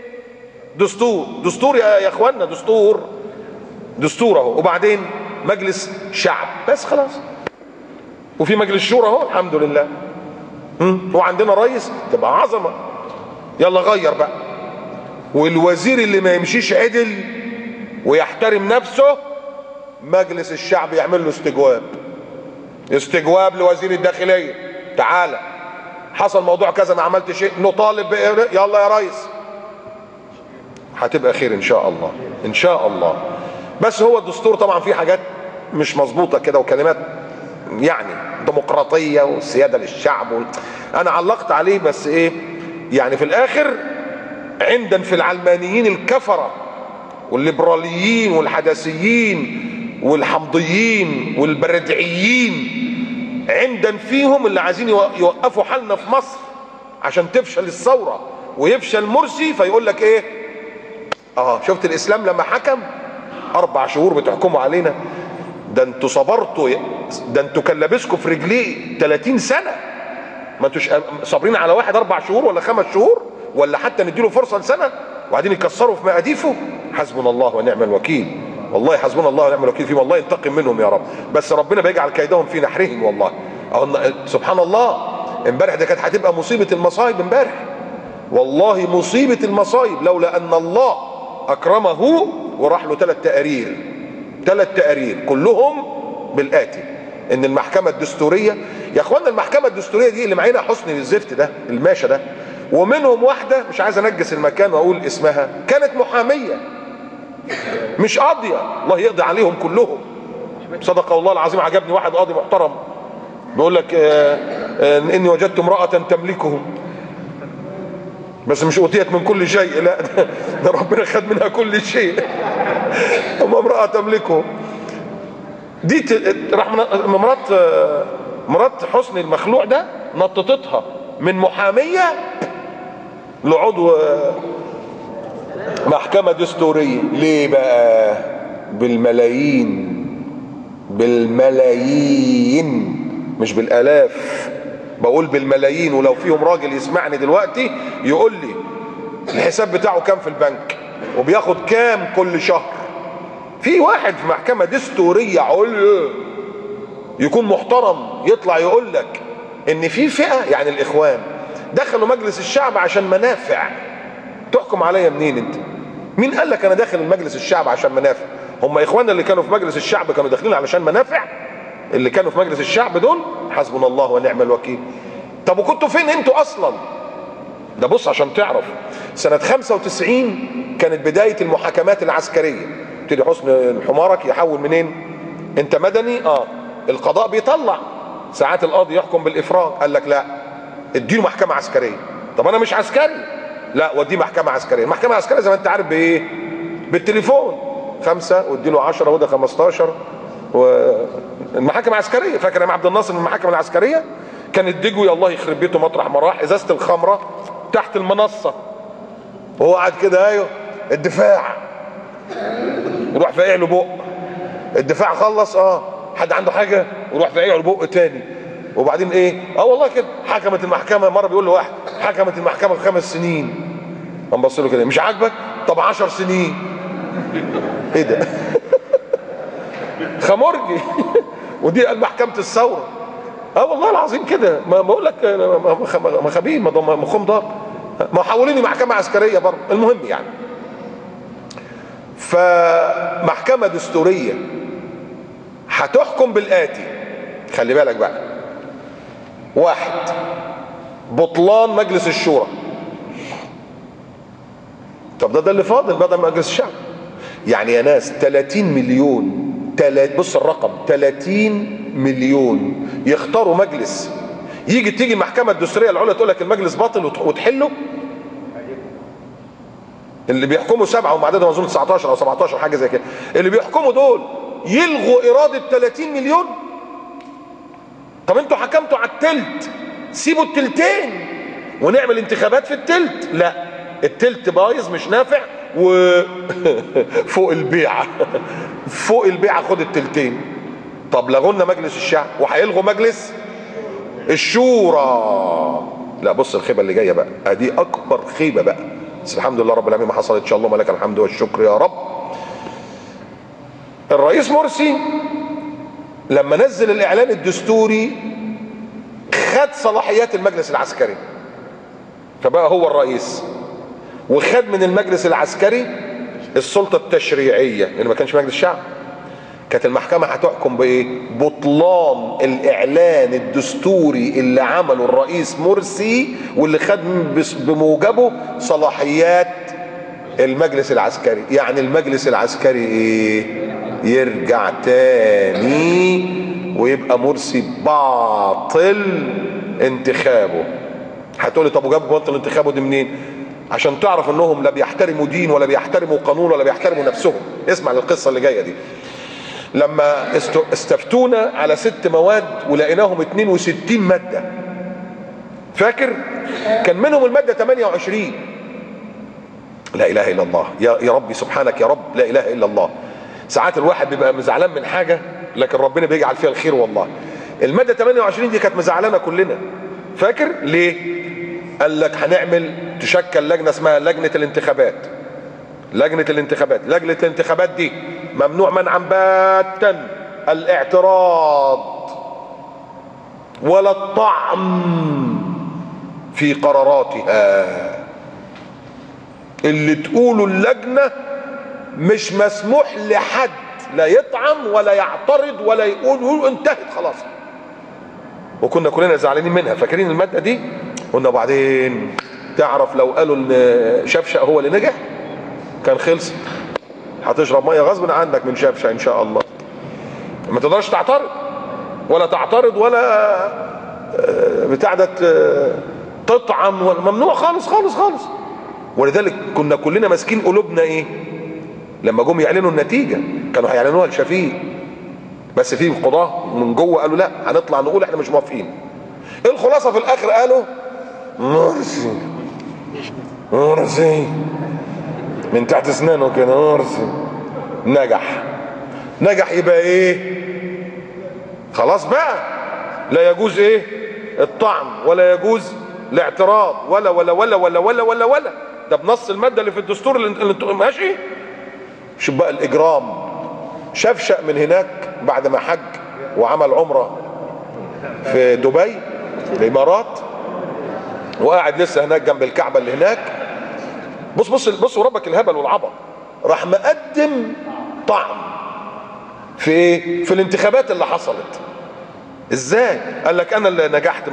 [SPEAKER 1] دستور يا اخوانا، دستور اهو، وبعدين مجلس شعب بس خلاص، وفي مجلس شورى اهو الحمد لله، وعندنا رئيس تبقى عظمه. يلا غير بقى، والوزير اللي ما يمشيش عدل ويحترم نفسه مجلس الشعب يعمل له استجواب لوزير الداخليه، تعالى حصل موضوع كذا انا عملت شيء نطالب يلا يا ريس، هتبقى خير ان شاء الله ان شاء الله. بس هو الدستور طبعا فيه حاجات مش مظبوطه كده وكلمات يعني ديمقراطيه والسياده للشعب انا علقت عليه، بس ايه يعني في الاخر عندنا في العلمانيين الكفره والليبراليين والحداثيين والحمضيين والبردعيين، عندنا فيهم اللي عايزين يوقفوا حالنا في مصر عشان تفشل الثوره ويفشل مرسي، فيقول لك ايه؟ شفت الاسلام لما حكم 4 شهور بتحكموا علينا، ده انتوا صبرتوا، ده انتوا كان لابسكم في رجليه 30 سنه، ما انتوش صابرين على واحد 4 شهور ولا 5 شهور ولا حتى نديله فرصه لسنه، وبعدين يكسروا في مقاديفه. حسبنا الله ونعم الوكيل، والله حسبنا الله ونعم الوكيل فيهم، والله ينتقم منهم يا رب، بس ربنا بيجعل كيدهم في نحرهم والله. سبحان الله، امبارح ده كانت هتبقى مصيبه المصايب، امبارح والله مصيبه المصايب، لولا ان الله اكرمه وراح له 3 تقارير كلهم بالآتي: ان المحكمه الدستوريه، يا اخوانا المحكمه الدستوريه دي اللي معانا حسني الزفت ده الماشى ده، ومنهم واحده مش عايز انجس المكان واقول اسمها، كانت محاميه مش قاضيه، الله يقضي عليهم كلهم. صدق الله العظيم. عجبني واحد قاضي محترم بيقول لك اني وجدت امراه تملكهم، بس مش اوتيت من كل شيء، لا ده ربنا خد منها كل شيء. اما امراه تملكهم دي راح مرات حسني المخلوع ده نططتها من محاميه لعضو محكمه دستوريه. ليه بقى؟ بالملايين مش بالالاف، بقول بالملايين. ولو فيهم راجل يسمعني دلوقتي يقول لي الحساب بتاعه كام في البنك وبياخد كام كل شهر. في واحد في محكمة دستورية عليا يكون محترم يطلع يقول لك ان في فئة، يعني الاخوان دخلوا مجلس الشعب عشان منافع. تحكم عليا منين انت؟ مين قال لك انا داخل مجلس الشعب عشان منافع؟ هم اخواننا اللي كانوا في مجلس الشعب كانوا داخلين علشان منافع؟ اللي كانوا في مجلس الشعب دول حسبنا الله ونعم الوكيل. طب وكنتوا فين انتوا اصلا؟ ده بص عشان تعرف، سنة 95 كانت بداية المحاكمات العسكرية. ابتدي حسن حمارك يحول منين؟ انت مدني، القضاء بيطلع ساعات القاضي يحكم بالافراج، قال لك لا اديله محكمة عسكرية. طب انا مش عسكري، لا وديه محكمة عسكرية. المحكمة العسكرية زي ما انت عارف بايه؟ بالتليفون، 5 واديله 10 وده 15. والمحاكم العسكرية، فاكر يا عبد الناصر من المحاكم العسكرية كانت دجوي الله يخرب بيته مطرح ما راح ازازة الخمرة تحت المنصة وهو قاعد كده، ايوه الدفاع يروح فاقع له بق، الدفاع خلص حد عنده حاجة ويروح فاقع له بق تاني، وبعدين ايه؟ والله كده حكمت المحكمه. مره بيقول له واحد حكمت المحكمه 5 سنين، قام بص له كده، مش عاجبك؟ طب 10 سنين. ايه ده؟ خمرجي. ودي قال محكمه الثوره. والله العظيم كده، ما بقول لك مخابين، مخهم دار، ما حولوني محكمه عسكريه برضه. المهم يعني، فمحكمه دستوريه هتحكم بالآتي، خلي بالك بقى. 1، بطلان مجلس الشورى. طب ده اللي فاضل بدل مجلس الشعب. يعني يا ناس 30 مليون، بص الرقم، 30 مليون يختاروا مجلس، تيجي المحكمة الدستورية العليا تقول لك المجلس باطل وتحله. اللي بيحكموا 7 وهم عددهم اظن 19 او 17 حاجة زي كده، اللي بيحكموا دول يلغوا إرادة 30 مليون. طب انتوا حكمتوا على التلت، سيبوا التلتين ونعمل انتخابات في التلت. لا، التلت بايظ مش نافع، فوق البيعة. فوق البيعة خد التلتين. طب لغونا مجلس الشعب وهيلغوا مجلس الشورى. لا بص الخيبة اللي جاية بقى، ادي اكبر خيبة بقى، بس الحمد لله رب العالمين ما حصلتش، اللهم لك الحمد والشكر يا رب. الرئيس مرسي لما نزل الاعلان الدستوري خد صلاحيات المجلس العسكري، فبقى هو الرئيس، وخد من المجلس العسكري السلطة التشريعية لأن ما كانش مجلس شعب. كانت المحكمة هتحكم بإيه؟ بطلان الإعلان الدستوري اللي عمله الرئيس مرسي واللي خد بموجبه صلاحيات المجلس العسكري. يعني المجلس العسكري إيه؟ يرجع تاني ويبقى مرسي باطل انتخابه. هتقولي طب وجاب باطل انتخابه دي منين؟ عشان تعرف انهم لا بيحترموا دين ولا بيحترموا قانون ولا بيحترموا نفسهم. اسمع للقصة اللي جاية دي. لما استفتونا على 6 مواد ولقيناهم 62 مادة، فاكر؟ كان منهم المادة 28. لا اله الا الله، يا ربي سبحانك يا رب، لا اله الا الله. ساعات الواحد بيبقى زعلان من حاجة لكن ربنا بيجعل فيها الخير والله. المادة 28 دي كانت مزعلانة كلنا، فاكر؟ ليه؟ قال لك هنعمل، تشكل لجنة اسمها لجنة الانتخابات. لجنة الانتخابات دي ممنوع منعا باتا الاعتراض ولا الطعن في قراراتها. اللي تقوله اللجنة مش مسموح لحد لا يطعن ولا يعترض ولا يقول انتهت خلاص. وكنا كلنا زعلانين منها، فاكرين المادة دي؟ قلنا وبعدين تعرف لو قالوا ان شفشق هو اللي نجح كان خلص. هتشرب ميه غصب عنك من شفشق ان شاء الله. ما تقدرش تعترض ولا بتاع ده تطعن، ممنوع خالص خالص خالص. ولذلك كنا كلنا ماسكين قلوبنا ايه لما جم يعلنوا النتيجه. كانوا هيعلنوها لشفيق، بس في قضاه من جوه قالوا لا، هنطلع نقول احنا مش موافقين. الخلاصه في الاخر قالوا مرسي من تحت اسنانه كده، مرسي نجح. يبقى ايه؟ خلاص بقى لا يجوز ايه الطعن ولا يجوز الاعتراض ولا ولا ولا ولا ولا ولا ولا. ده بنص الماده اللي في الدستور اللي ماشي. شوف بقى الاجرام. شفشق من هناك بعد ما حج وعمل عمره في دبي الامارات وقاعد لسه هناك جنب الكعبه اللي هناك، بص ربك الهبل والعبط، راح مقدم طعن في ايه؟ في الانتخابات اللي حصلت. ازاي؟ قال لك انا اللي نجحت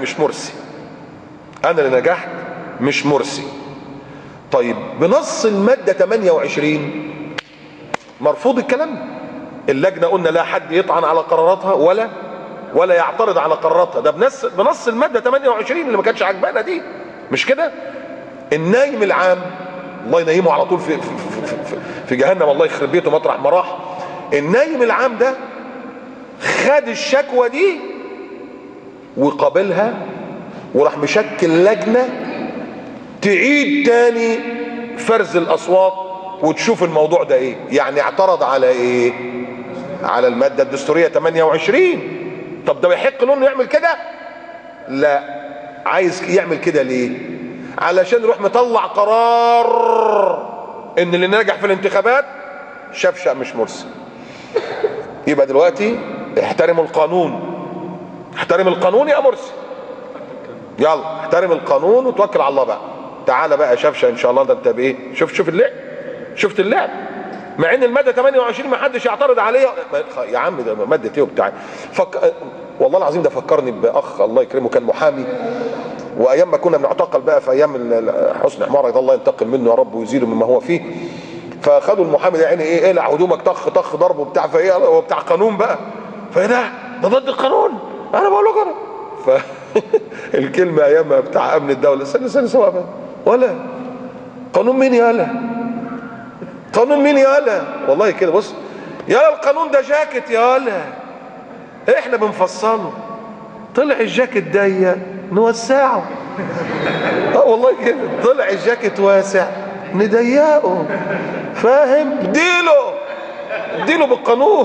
[SPEAKER 1] مش مرسي. طيب بنص المادة 28 مرفوض الكلام. اللجنة قلنا لا حد يطعن على قراراتها ولا يعترض على قراراتها. ده بنص المادة 28 اللي ما كانش عجبانا دي، مش كده؟ النايم العام الله ينيمه على طول في جهنم، الله يخرب بيته مطرح ما راح. النايم العام ده خد الشكوى دي وقابلها وراح مشكل لجنة تعيد تاني فرز الاصوات وتشوف الموضوع ده ايه. يعني اعترض على ايه؟ على المادة الدستورية 28. طب ده يحق له انه يعمل كده؟ لا، عايز يعمل كده ليه؟ علشان يروح مطلع قرار ان اللي نجح في الانتخابات شفشق مش مرسي. يبقى دلوقتي احترموا القانون، احترم القانون يا مرسي، يلا احترم القانون وتوكل على الله بقى. تعالى بقى شفشق ان شاء الله. ده انت بايه؟ شوف اللعب، شفت اللعب، مع ان الماده 28 ما حدش يعترض عليها. يا عم ده ماده ايه وبتاع. والله العظيم ده فكرني باخ الله يكرمه كان محامي، وايام ما كنا بنعتقل بقى في ايام حسني حمار الله ينتقم منه يا رب ويزيله مما هو فيه. فخدوا المحامي ده يعني ايه، اقلع هدومك طخ طخ ضرب وبتاع، فايه هو بتاع قانون بقى، فايه ده ضد القانون، انا بقول لك انا. فالكلمه ايامها بتاع امن الدوله، استنى سوا ولا قانون مين يالا، قانون مين يالا، والله كده بص يالا القانون ده جاكيت يالا احنا بنفصله، طلع الجاكيت ضيق نوسعه. والله كده طلع الجاكيت واسع نضيقه، فاهم؟ اديله بالقانون.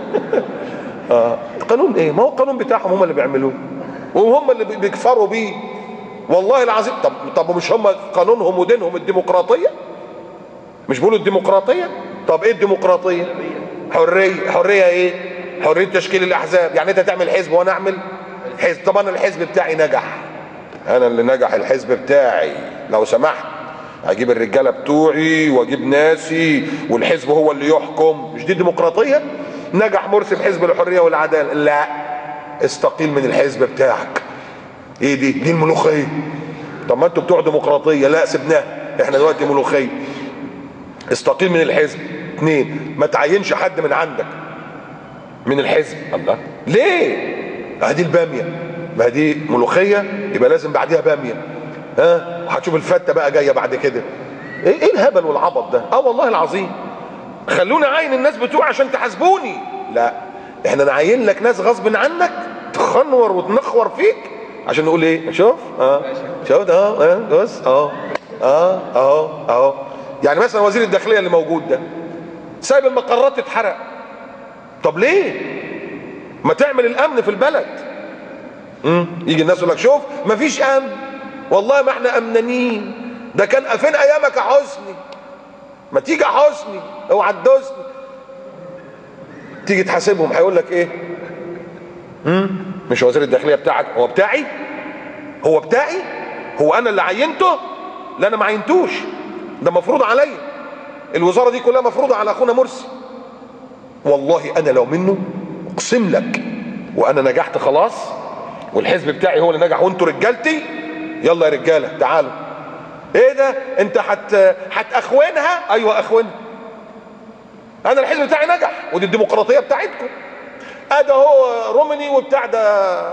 [SPEAKER 1] قانون ايه؟ ما هو القانون بتاعهم هم اللي بيعملوه وهم اللي بيكفروا بيه والله العظيم. طب مش هم قانونهم ودينهم الديمقراطيه؟ مش بيقولوا الديمقراطيه؟ طب ايه الديمقراطيه؟ حريه ايه؟ حريه تشكيل الاحزاب. يعني انت تعمل حزب وانا اعمل حزب. طب انا الحزب بتاعي نجح، انا اللي نجح الحزب بتاعي، لو سمحت اجيب الرجاله بتوعي واجيب ناسي والحزب هو اللي يحكم. مش دي ديمقراطيه؟ نجح مرسي بحزب الحريه والعداله، لا استقيل من الحزب بتاعك. ايه دي الملوخيه. طب ما انتوا بتوع ديمقراطيه، لا سيبناها احنا دلوقتي ملوخيه. استقيل من الحزب. 2 ما تعينش حد من عندك من الحزب. الله ليه؟ دي الباميه، ما دي ملوخيه يبقى لازم بعديها باميه. وهتشوف الفته بقى جايه بعد كده. ايه الهبل والعبط ده؟ والله العظيم. خلوني اعين الناس بتوعي عشان تحاسبوني، لا احنا نعين لك ناس غصب عنك تخنور وتنخور فيك عشان نقول ايه؟ شوف شوف بص اهو. يعني مثلا وزير الداخليه اللي موجود ده سايب المقرات تتحرق. طب ليه؟ ما تعمل الامن في البلد. يجي الناس يقول لك شوف مفيش امن، والله ما احنا امنانين، ده كان فين ايامك يا حسني؟ ما تيجي يا حسني اوعى تدوسني. تيجي تحاسبهم هيقول لك ايه؟ مش وزير الداخليه بتاعك؟ هو بتاعي؟ هو انا اللي عينته؟ لا انا ما عينتوش، ده مفروض عليا. الوزاره دي كلها مفروضه على اخونا مرسي. والله انا لو منه اقسم لك، وانا نجحت خلاص والحزب بتاعي هو اللي نجح وانتوا رجالتي، يلا يا رجاله تعالوا. ايه ده؟ انت هتأخونها؟ ايوه اخونها. انا الحزب بتاعي نجح ودي الديمقراطيه بتاعتكم. ده هو روماني وبتاع ده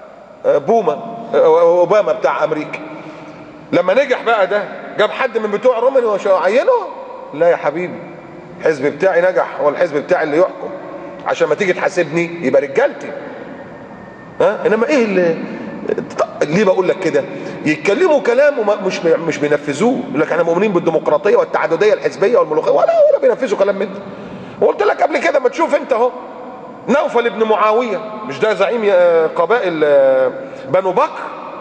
[SPEAKER 1] اوباما بتاع امريكا. لما نجح بقى ده جاب حد من بتوع روماني وعينه؟ لا يا حبيبي، الحزب بتاعي نجح، هو الحزب بتاعي اللي يحكم، عشان ما تيجي تحاسبني يبقى رجالتي. انما ايه اللي ليه بقول لك كده؟ يتكلموا كلام مش بينفذوه. يقول لك احنا مؤمنين بالديمقراطيه والتعدديه الحزبيه والملوخيه، ولا بينفذوا كلام من ده. وقلت لك قبل كده ما تشوف انت اهو نوفل ابن معاويه، مش ده زعيم قبائل بنو بكر؟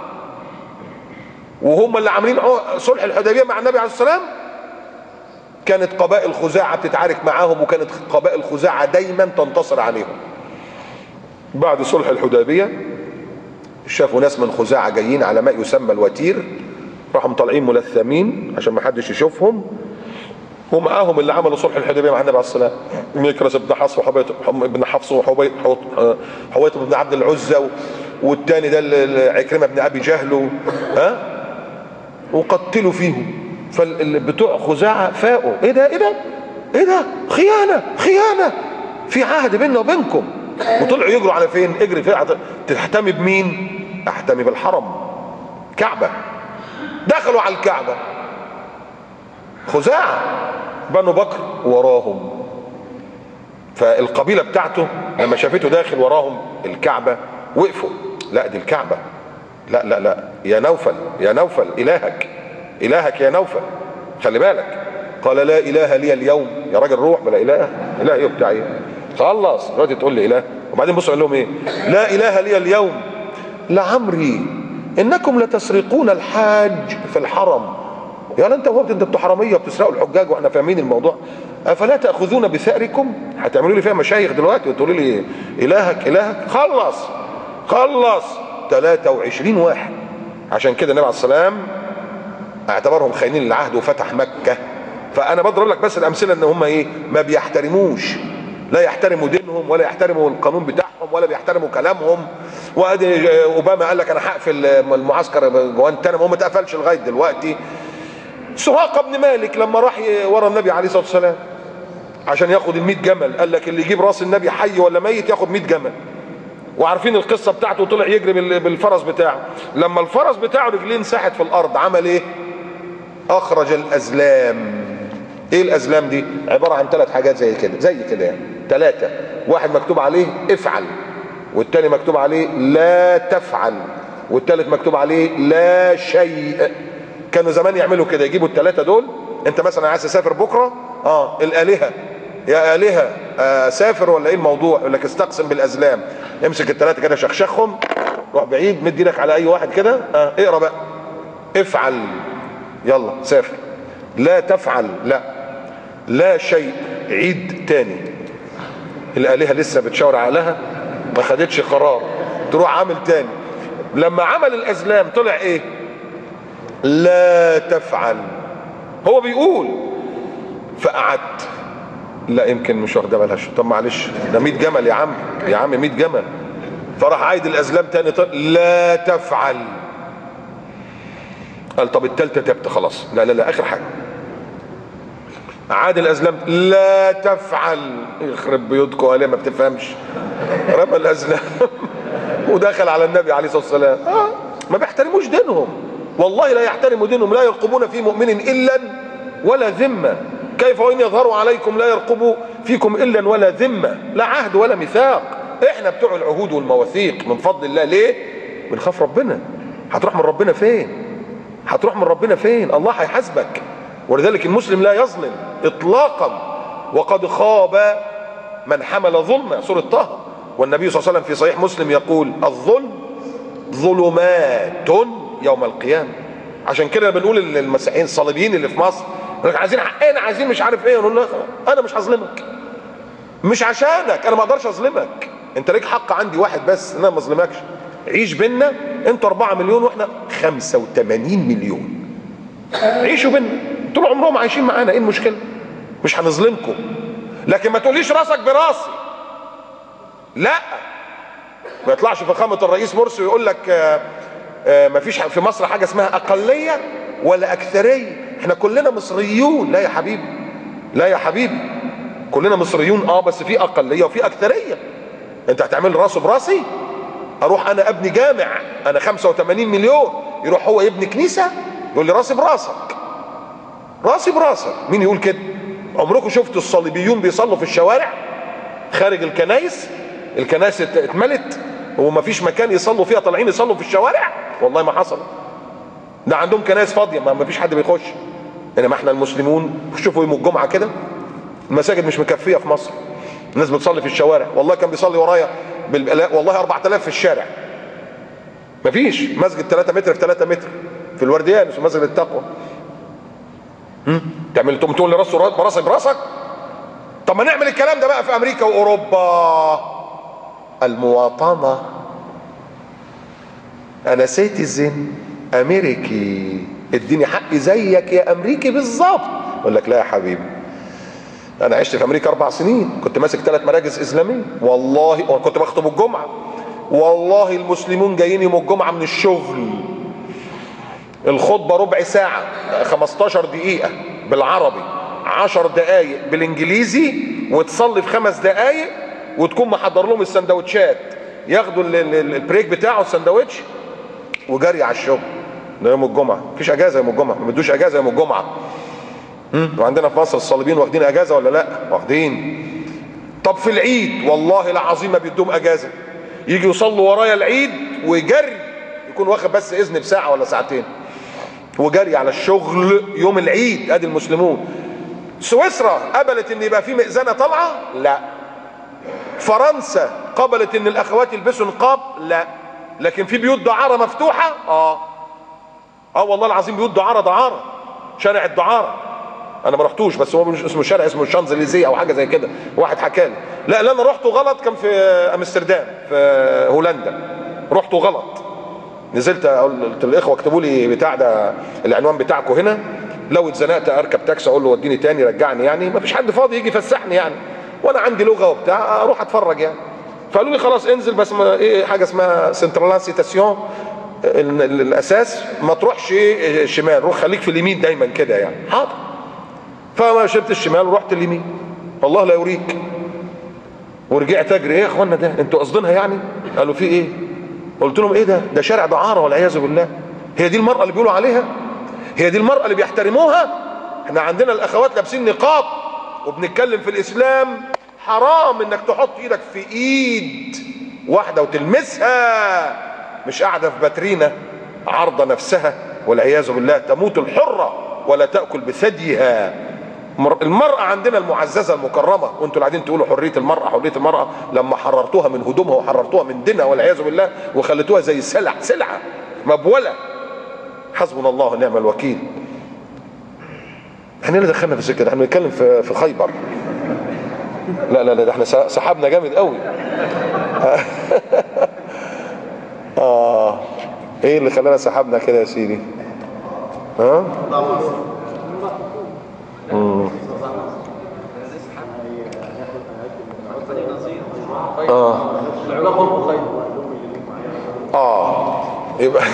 [SPEAKER 1] وهم اللي عاملين صلح الحديبيه مع النبي عليه السلام. كانت قبائل خزاعه بتتعارك معاهم، وكانت قبائل خزاعه دايما تنتصر عليهم. بعد صلح الحديبيه شافوا ناس من خزاعه جايين على ما يسمى الوتير، راحوا مطلعين ملثمين عشان ما حدش يشوفهم، ومعاهم اللي عملوا صلح الحديبيه مع النبي عليه السلام، ميكرس بن حفص بن حفص وحويط بن عبد العزى، والتاني ده عكرمه بن ابي جهل، وقتلوا فيهم. فبتوع خزاعه فاقوا، ايه ده خيانه في عهد بيننا وبينكم، وطلعوا يجروا على فين؟ اجري فين؟ تحتمي بمين؟ احتمي بالحرم، كعبه. دخلوا على الكعبه خزاعه، بنو بكر وراهم. فالقبيله بتاعته لما شافته داخل وراهم الكعبه وقفوا، لا دي الكعبه، لا يا نوفل الهك يا نوفل، خلي بالك. قال لا اله لي اليوم. يا راجل روح، بلا اله ايه بتاع ايه؟ خلص دلوقتي تقول لي اله. وبعدين بصوا قال لهم ايه؟ لا اله لي اليوم لعمري انكم لتسرقون الحاج في الحرم. يعني انت انتوا حراميه بتسرقوا الحجاج واحنا فاهمين الموضوع. افلا تاخذون بثاركم؟ هتعملوا لي فيها مشايخ دلوقتي وتقولوا لي الهك؟ خلص 23 واحد. عشان كده النبي عليه السلام اعتبرهم خاينين للعهد وفتح مكه. فانا بضرب لك بس الامثله ان هم ايه، ما بيحترموش، لا يحترموا دينهم ولا يحترموا القانون بتاعهم ولا بيحترموا كلامهم. وادي اوباما قال لك انا هقفل المعسكر جوانتانامو، ما اتقفلش لغايه دلوقتي. سراقه بن مالك لما راح ورا النبي عليه الصلاه والسلام عشان ياخد ال100 جمل، قال لك اللي يجيب راس النبي حي ولا ميت ياخد 100 جمل. وعارفين القصه بتاعته، طلع يجري بالفرس بتاعه. لما الفرس بتاعه رجلين ساحت في الارض عمل ايه؟ اخرج الازلام. ايه الازلام دي؟ عباره عن 3 حاجات زي كده يعني 3. واحد مكتوب عليه افعل، والتاني مكتوب عليه لا تفعل، والتالت مكتوب عليه لا شيء. كانوا زمان يعملوا كده، يجيبوا ال3 دول. انت مثلا عايز تسافر بكره، الالهه يا الهه سافر ولا ايه الموضوع؟ يقول لك استقسم بالازلام. امسك ال3 كده شخشخهم، روح بعيد مد ايدك على اي واحد كده، اقرا بقى افعل، يلا سافر. لا تفعل لا شيء، عيد تاني. الالهه لسه بتشاور عقلها ما خدتش قرار، تروح عامل تاني. لما عمل الازلام طلع ايه؟ لا تفعل. هو بيقول فقعدت، لا يمكن مش واخده بالها. طب معلش ده 100 جمل يا عم 100 جمل. فراح عايد الازلام تاني، لا تفعل. قال طب التالتة تبت خلاص، لا اخر حاجه. عاد الازلام لا تفعل. يخرب بيوتكم عليه ما بتفهمش. رمى الازلام ودخل على النبي عليه الصلاه والسلام. ما بيحترموش دينهم، والله لا يحترموا دينهم. لا يرقبون في مؤمن الا ولا ذمه. كيف وان يظهروا عليكم لا يرقبوا فيكم الا ولا ذمه، لا عهد ولا ميثاق. احنا بتوع العهود والمواثيق من فضل الله. ليه؟ بنخاف ربنا. هتروح من ربنا فين؟ الله هيحاسبك. ولذلك المسلم لا يظلم اطلاقا، وقد خاب من حمل ظلما، سورة طه. والنبي صلى الله عليه وسلم في صحيح مسلم يقول الظلم ظلمات يوم القيامة. عشان كده بنقول للمسيحيين الصليبيين اللي في مصر عايزين حقنا، عايزين مش عارف ايه، نقول له انا مش هظلمك، مش عشانك، انا ما اقدرش اظلمك. انت ليك حق عندي واحد بس، انا ما اظلمكش. عيش بينا، انتوا 4 مليون واحنا 85 مليون. عيشوا بينا، طول عمرهم عايشين معانا، ايه المشكله؟ مش هنظلمكم. لكن ما تقوليش راسك براسي، لا. ما يطلعش فخامه الرئيس مرسي ويقول لك ما فيش في مصر حاجه اسمها اقليه ولا اكثريه، احنا كلنا مصريون. لا يا حبيبي كلنا مصريون، بس في اقليه وفي اكثريه. انت هتعمل راسه براسي؟ اروح انا ابني جامع، انا 85 مليون، يروح هو يبني كنيسه يقول لي راسي براسك. مين يقول كده؟ عمركم شفتوا الصليبيون بيصلوا في الشوارع خارج الكنائس اتملت وما فيش مكان يصلوا فيها، طالعين يصلوا في الشوارع؟ والله ما حصل. ده عندهم كنائس فاضيه ما فيش حد بيخش. انما احنا المسلمون شوفوا يوم الجمعه كده المساجد مش مكفيه في مصر، الناس بتصلي في الشوارع. والله كان بيصلي ورايا والله 4000 في الشارع. مفيش مسجد 3 متر في 3 متر في الورديان اسمه مسجد التقوى. تقول لي راسي براسك؟ طب ما نعمل الكلام ده بقى في امريكا واوروبا. المواطنه، انا سيتيزن امريكي، اديني حقي زيك يا امريكي بالظبط. يقول لك لا يا حبيبي، انا عشت في امريكا 4 سنين، كنت ماسك 3 مراكز اسلاميه، والله وكنت بخطب الجمعه. والله المسلمون جايين يوم الجمعه من الشغل، الخطبه ربع ساعه، 15 دقيقه بالعربي، 10 دقائق بالانجليزي، وتصلي في 5 دقائق، وتكون محضر لهم السندوتشات، ياخدوا البريك بتاعه السندوتش وجري على الشغل. ده يوم الجمعه، مفيش اجازه يوم الجمعه، ما بدوش اجازه يوم الجمعه. وعندنا في مصر الصليبيين واخدين اجازه ولا لا؟ واخدين. طب في العيد والله العظيم ما بيدوم اجازه، يجي يصلوا ورايا العيد وجري، يكون واخد بس اذن بساعه ولا ساعتين وجري على الشغل يوم العيد. ادي المسلمون. سويسرا قبلت ان يبقى في مئذنه طالعه؟ لا. فرنسا قبلت ان الاخوات يلبسوا نقاب؟ لا. لكن في بيوت دعارة مفتوحة. والله العظيم بيوت دعارة، شارع الدعارة انا ما رحتوش، بس هو اسمه شارع اسمه الشانزليزيه او حاجه زي كده، واحد حكى لي. لا اللي انا رحته غلط كان في امستردام في هولندا، رحته غلط. نزلت قلت للاخوه اكتبوا لي بتاع ده العنوان بتاعكم هنا، لو اتزنقت اركب تاكسي اقول له وديني تاني رجعني، يعني ما فيش حد فاضي يجي يفسحني يعني، وانا عندي لغه وبتاع اروح اتفرج يعني. فقالوا لي خلاص انزل، بس ما ايه حاجه اسمها سنترالانسيتاسيون، الاساس ما تروحش شمال، روح خليك في اليمين دايما كده يعني. حاضر. فما شربت الشمال ورحت اليمين، الله لا يوريك. ورجعت اجري، ايه يا اخوانا ده انتوا قاصدينها يعني؟ قالوا في ايه؟ قلت لهم ايه ده شارع دعاره والعياذ بالله. هي دي المرأة اللي بيقولوا عليها؟ هي دي المرأة اللي بيحترموها؟ احنا عندنا الاخوات لابسين نقاب وبنتكلم في الاسلام، حرام انك تحط ايدك في ايد واحدة وتلمسها، مش قاعدة في باترينا عارضة نفسها والعياذ بالله. تموت الحرة ولا تأكل بثديها. المرأة عندنا المعززة المكرمة، وانتوا قاعدين تقولوا حرية المرأة حرية المرأة، لما حررتوها من هدومها وحررتوها من دينها والعياذ بالله وخليتوها زي سلعة مبولة. حسبنا الله ونعم الوكيل. احنا اللي دخلنا في السكة ده، احنا بنتكلم في خيبر. لا ده احنا سحبنا جامد قوي. ايه اللي خلانا سحبنا كده يا سيدي؟ يبقى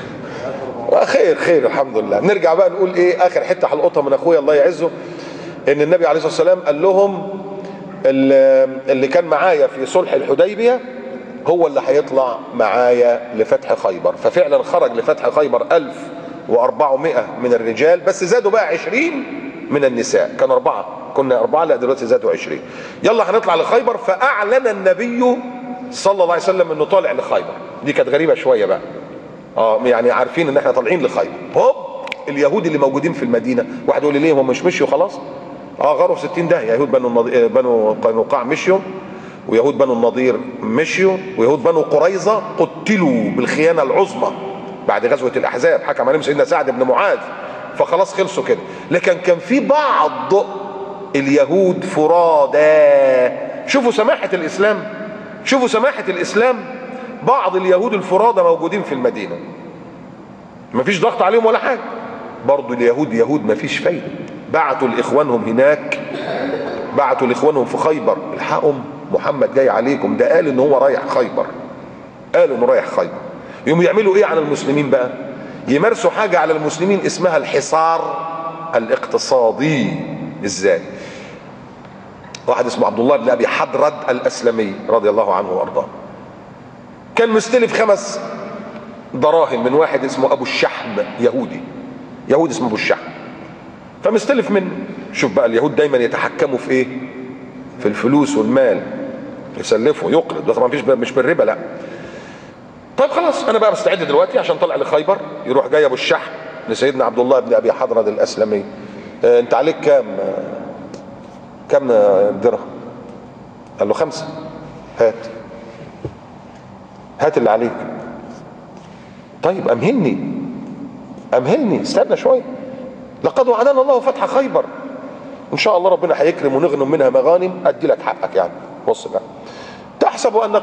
[SPEAKER 1] خير الحمد لله. نرجع بقى نقول ايه اخر حته حلقتها من اخويا الله يعزه، ان النبي عليه الصلاه والسلام قال لهم اللي كان معايا في صلح الحديبيه هو اللي هيطلع معايا لفتح خيبر. ففعلا خرج لفتح خيبر 1400 من الرجال، بس زادوا بقى 20 من النساء. كانوا 4، كنا 4، لا دلوقتي زادوا 20. يلا هنطلع لخيبر. فاعلن النبي صلى الله عليه وسلم انه طالع لخيبر. دي كانت غريبه شويه بقى. يعني عارفين ان احنا طالعين لخيبر. هوب اليهود اللي موجودين في المدينه، واحد يقول لي ليه هم مش مشيوا خلاص؟ غاروا في 60 داهيه. يهود بنو قينقاع مشيوا، ويهود بنو النضير مشيوا، ويهود بنو قريظه قتلوا بالخيانه العظمى بعد غزوه الاحزاب، حكم عليهم سيدنا سعد بن معاذ، فخلاص خلصوا كده. لكن كان في بعض اليهود فرادى. شوفوا سماحه الاسلام، شوفوا سماحه الاسلام. بعض اليهود الفرادى موجودين في المدينه، مفيش ضغط عليهم ولا حاجه. برضو اليهود يهود مفيش فايده. بعتوا لاخوانهم هناك، بعتوا لاخوانهم في خيبر، الحقهم محمد جاي عليكم. ده قال ان هو رايح خيبر، قالوا انه رايح خيبر. يوم يعملوا ايه على المسلمين بقى؟ يمارسوا حاجه على المسلمين اسمها الحصار الاقتصادي. ازاي؟ واحد اسمه عبد الله بن ابي حضرد الاسلمي رضي الله عنه وارضاه، كان مستلف 5 دراهم من واحد اسمه ابو الشحم، يهودي اسمه ابو الشحم، فمستلف منه. شوف بقى اليهود دايما يتحكموا في ايه؟ في الفلوس والمال، يسلفوا يقرض. ده طبعا مش بالربا، لا. طيب خلاص انا بقى بستعد دلوقتي عشان طلع لخيبر. يروح جاي ابو الشحم لسيدنا عبد الله بن ابي حضرد الاسلمي، انت عليك كام درهم؟ قال له 5. هات اللي عليك. طيب امهلني استنى شويه، لقد وعدنا الله فتح خيبر، ان شاء الله ربنا هيكرم ونغنم منها مغانم، ادي لك حقك يعني. بص بقى، تحسب ان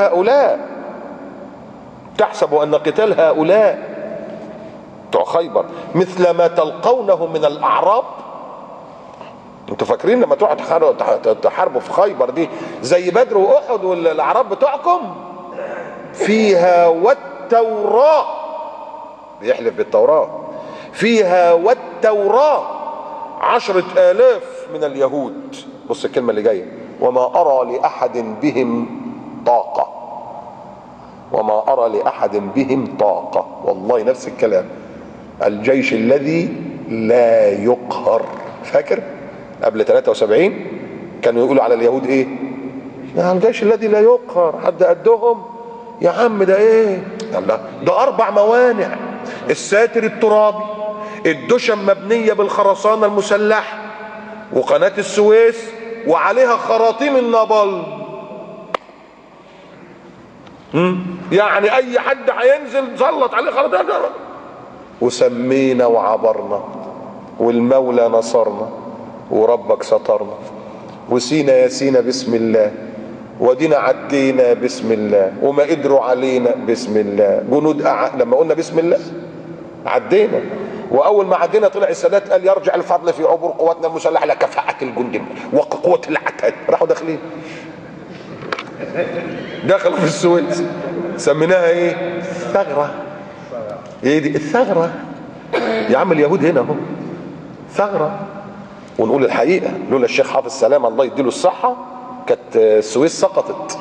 [SPEAKER 1] قتال هؤلاء بتوع خيبر مثل ما تلقونه من الاعراب. انتوا فاكرين لما تروحوا تحاربوا في خيبر دي زي بدر واحد والاعراب بتوعكم؟ فيها والتوراة، بيحلف بالتوراة، فيها والتوراة 10,000 من اليهود. بص الكلمة اللي جاية، وما أرى لأحد بهم طاقة، والله نفس الكلام. الجيش الذي لا يقهر. فاكر قبل 73 كانوا يقولوا على اليهود ايه؟ الجيش الذي لا يقهر، حد قدهم يا عم؟ ده ايه؟ ده 4 موانع: الساتر الترابي، الدشم مبنية بالخرسانة المسلحة، وقناة السويس وعليها خراطيم النابلم. يعني اي حد هينزل سلط عليه خلاص. وسمينا وعبرنا، والمولى نصرنا، وربك سترنا، وسينا يا سينا بسم الله، ودينا عدينا بسم الله، وما قدروا علينا بسم الله، جنود لما قلنا بسم الله عدينا. واول ما عدينا طلع السادات قال يرجع الفضل في عبور قواتنا المسلحه لكفاءة الجند وقوة العتاد. راحوا داخلين، دخلوا في السويس، سميناها ايه؟ ثغرة. ايه دي الثغرة يا عم؟ اليهود هنا اهو ثغرة. ونقول الحقيقة، لولا الشيخ حافظ سلامة الله يديله الصحة كانت السويس سقطت.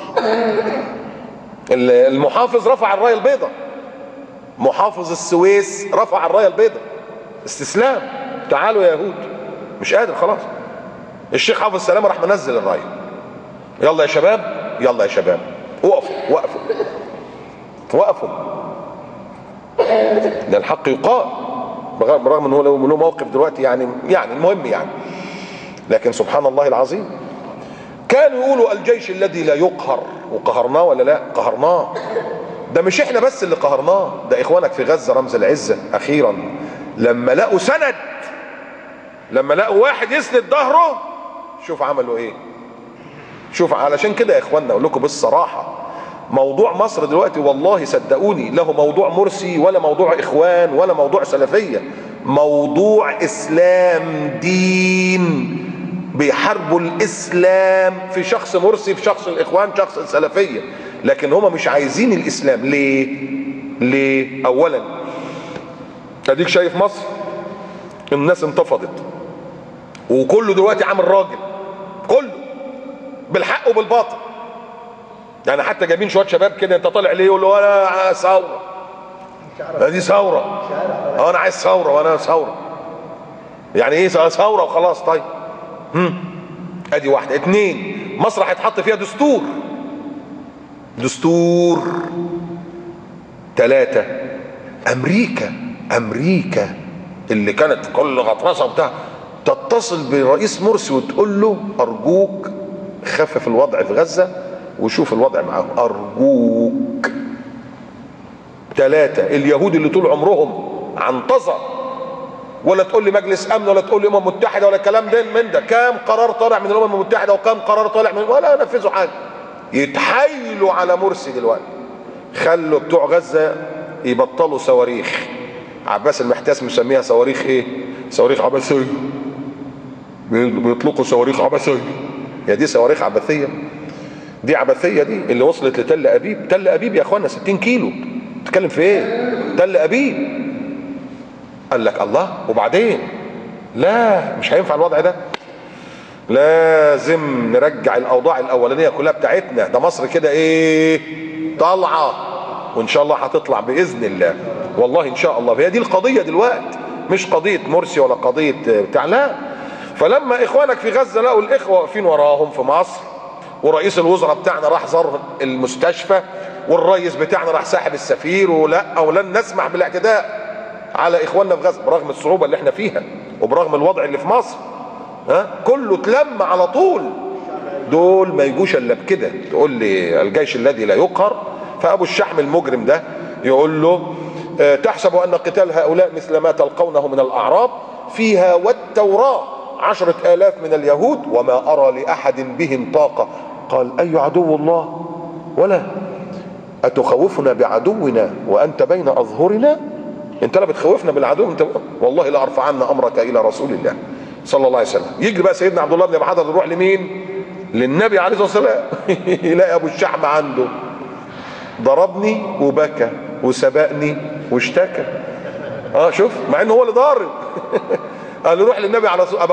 [SPEAKER 1] المحافظ رفع الراية البيضاء، محافظ السويس رفع الراية البيضاء، استسلام، تعالوا يا يهود مش قادر خلاص. الشيخ حافظ سلامة راح منزل الراية، يلا يا شباب، يلا يا شباب وقفوا وقفوا وقفوا. ده الحق يقال برغم انه له موقف دلوقتي يعني المهم يعني. لكن سبحان الله العظيم، كانوا يقولوا الجيش الذي لا يقهر، وقهرناه ولا لا؟ قهرناه. ده مش احنا بس اللي قهرناه، ده اخوانك في غزة رمز العزة اخيرا لما لقوا سند، لما لقوا واحد يسند ظهره، شوف عملوا ايه. شوف، علشان كده يا اخواننا اقول لكم بالصراحة، موضوع مصر دلوقتي والله صدقوني له موضوع مرسي ولا موضوع اخوان ولا موضوع سلفية، موضوع اسلام، دين، بيحاربوا الاسلام في شخص مرسي، في شخص الاخوان، شخص السلفية. لكن هم مش عايزين الاسلام. ليه؟ اولا اديك شايف مصر الناس انتفضت، وكله دلوقتي عامل راجل، كله بالحق وبالباطل. يعني حتى جايبين شويه شباب كده، انت طالع ليه؟ يقول له انا ثوره، دي ثوره، انا عايز ثوره، وانا ثوره. يعني ايه ثوره وخلاص؟ طيب ادي واحده. اتنين، مصر هيتحط فيها دستور. تلاتة، امريكا اللي كانت كل غطرسه بتاع تتصل برئيس مرسي وتقول له ارجوك خفف الوضع في غزه وشوف الوضع معاهم ارجوك. تلاتة، اليهود اللي طول عمرهم عنطزة، ولا تقول لي مجلس امن ولا تقول لي امم متحده ولا الكلام ده من ده، كام قرار طالع من الامم المتحده وكام قرار طالع من، ولا نفذوا حاجه. يتحايلوا على مرسي دلوقتي، خلوا بتوع غزه يبطلوا صواريخ. عباس المحتاس مسميها صواريخ ايه؟ صواريخ عبثيه. بيطلقوا صواريخ عبثيه. يا دي صواريخ عبثيه، دي عبثيه، دي اللي وصلت لتل ابيب. تل ابيب يا اخوانا 60 كيلو، تتكلم في ايه؟ تل ابيب. قال لك الله، وبعدين لا مش هينفع الوضع ده، لازم نرجع الاوضاع الاولانيه كلها بتاعتنا. ده مصر كده ايه؟ طالعه، وان شاء الله هتطلع باذن الله، والله ان شاء الله. هي دي القضيه دلوقتي، مش قضيه مرسي ولا قضيه بتاع، لا. فلما اخوانك في غزه لقوا الاخوه واقفين وراهم في مصر، ورئيس الوزراء بتاعنا راح زار المستشفى، والرئيس بتاعنا راح ساحب السفير، ولن نسمح بالاعتداء على اخواننا في غزه برغم الصعوبه اللي احنا فيها وبرغم الوضع اللي في مصر، كله اتلم على طول. دول ما يجوش الا بكده. تقول لي الجيش الذي لا يقهر، فابو الشحم المجرم ده يقول له تحسب ان قتال هؤلاء مثل ما تلقونه من الاعراب، فيها والتوراه 10,000 من اليهود وما ارى لاحد بهم طاقه. قال اي عدو الله ولا اتخوفنا بعدونا وانت بين اظهرنا؟ انت لا بتخوفنا بالعدو، انت والله لا ارفعن امرك الى رسول الله صلى الله عليه وسلم. يجري بقى سيدنا عبد الله بن ابي حضر يروح لمين؟ للنبي عليه الصلاه والسلام. يلاقي ابو الشحم عنده ضربني وبكى وسبقني واشتكى. شوف، مع انه هو اللي ضارب. قال له روح للنبي على ابا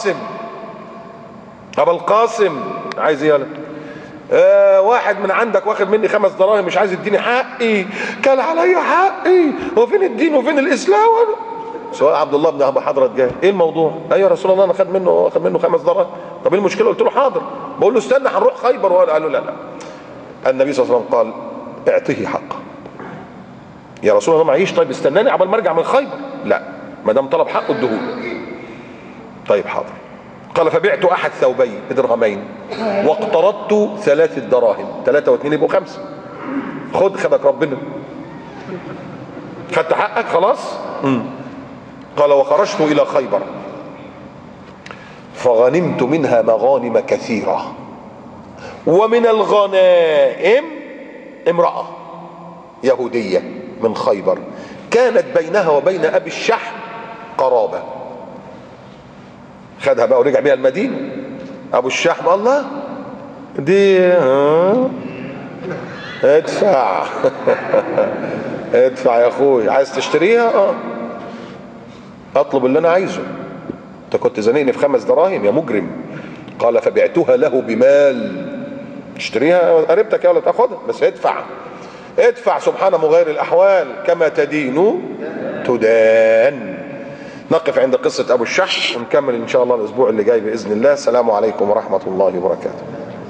[SPEAKER 1] القاسم عايز ايه؟ يالا واحد من عندك واخد مني 5 دراهم مش عايز يديني حقي، كان عليا حقي، وفين الدين وفين الاسلام؟ سؤال عبد الله بن ابي حضرة جاي، ايه الموضوع؟ ايوه يا رسول الله انا اخد منه 5 دراهم. طب ايه المشكله؟ قلت له حاضر. بقول له استنى هنروح خيبر. قال له لا. النبي صلى الله عليه وسلم قال اعطيه حقه. يا رسول الله معيش. طيب استناني عبال ما ارجع من خيبر. لا، ما دام طلب حقه اديهوله. طيب حاضر. قال فبعت احد ثوبي بدرهمين واقترضت 3 دراهم، 3 و2 يبقوا 5. خدك ربنا، خدت حقك خلاص. قال وخرجت الى خيبر فغنمت منها مغانم كثيرة، ومن الغنائم امرأة يهودية من خيبر كانت بينها وبين ابي الشحم قرابة، خدها بقى ورجع بيها المدينة. ابو الشحم الله دي ادفع ادفع يا اخوي، عايز تشتريها اطلب اللي انا عايزه، انت كنت زنقني في 5 دراهم يا مجرم. قال فبعتها له بمال، اشتريها قريبتك يا ولا تاخدها بس ادفع سبحان مغير الاحوال، كما تدين تدان. نقف عند قصة ابو الشحم ونكمل ان شاء الله الاسبوع اللي جاي باذن الله. السلام عليكم ورحمة الله وبركاته.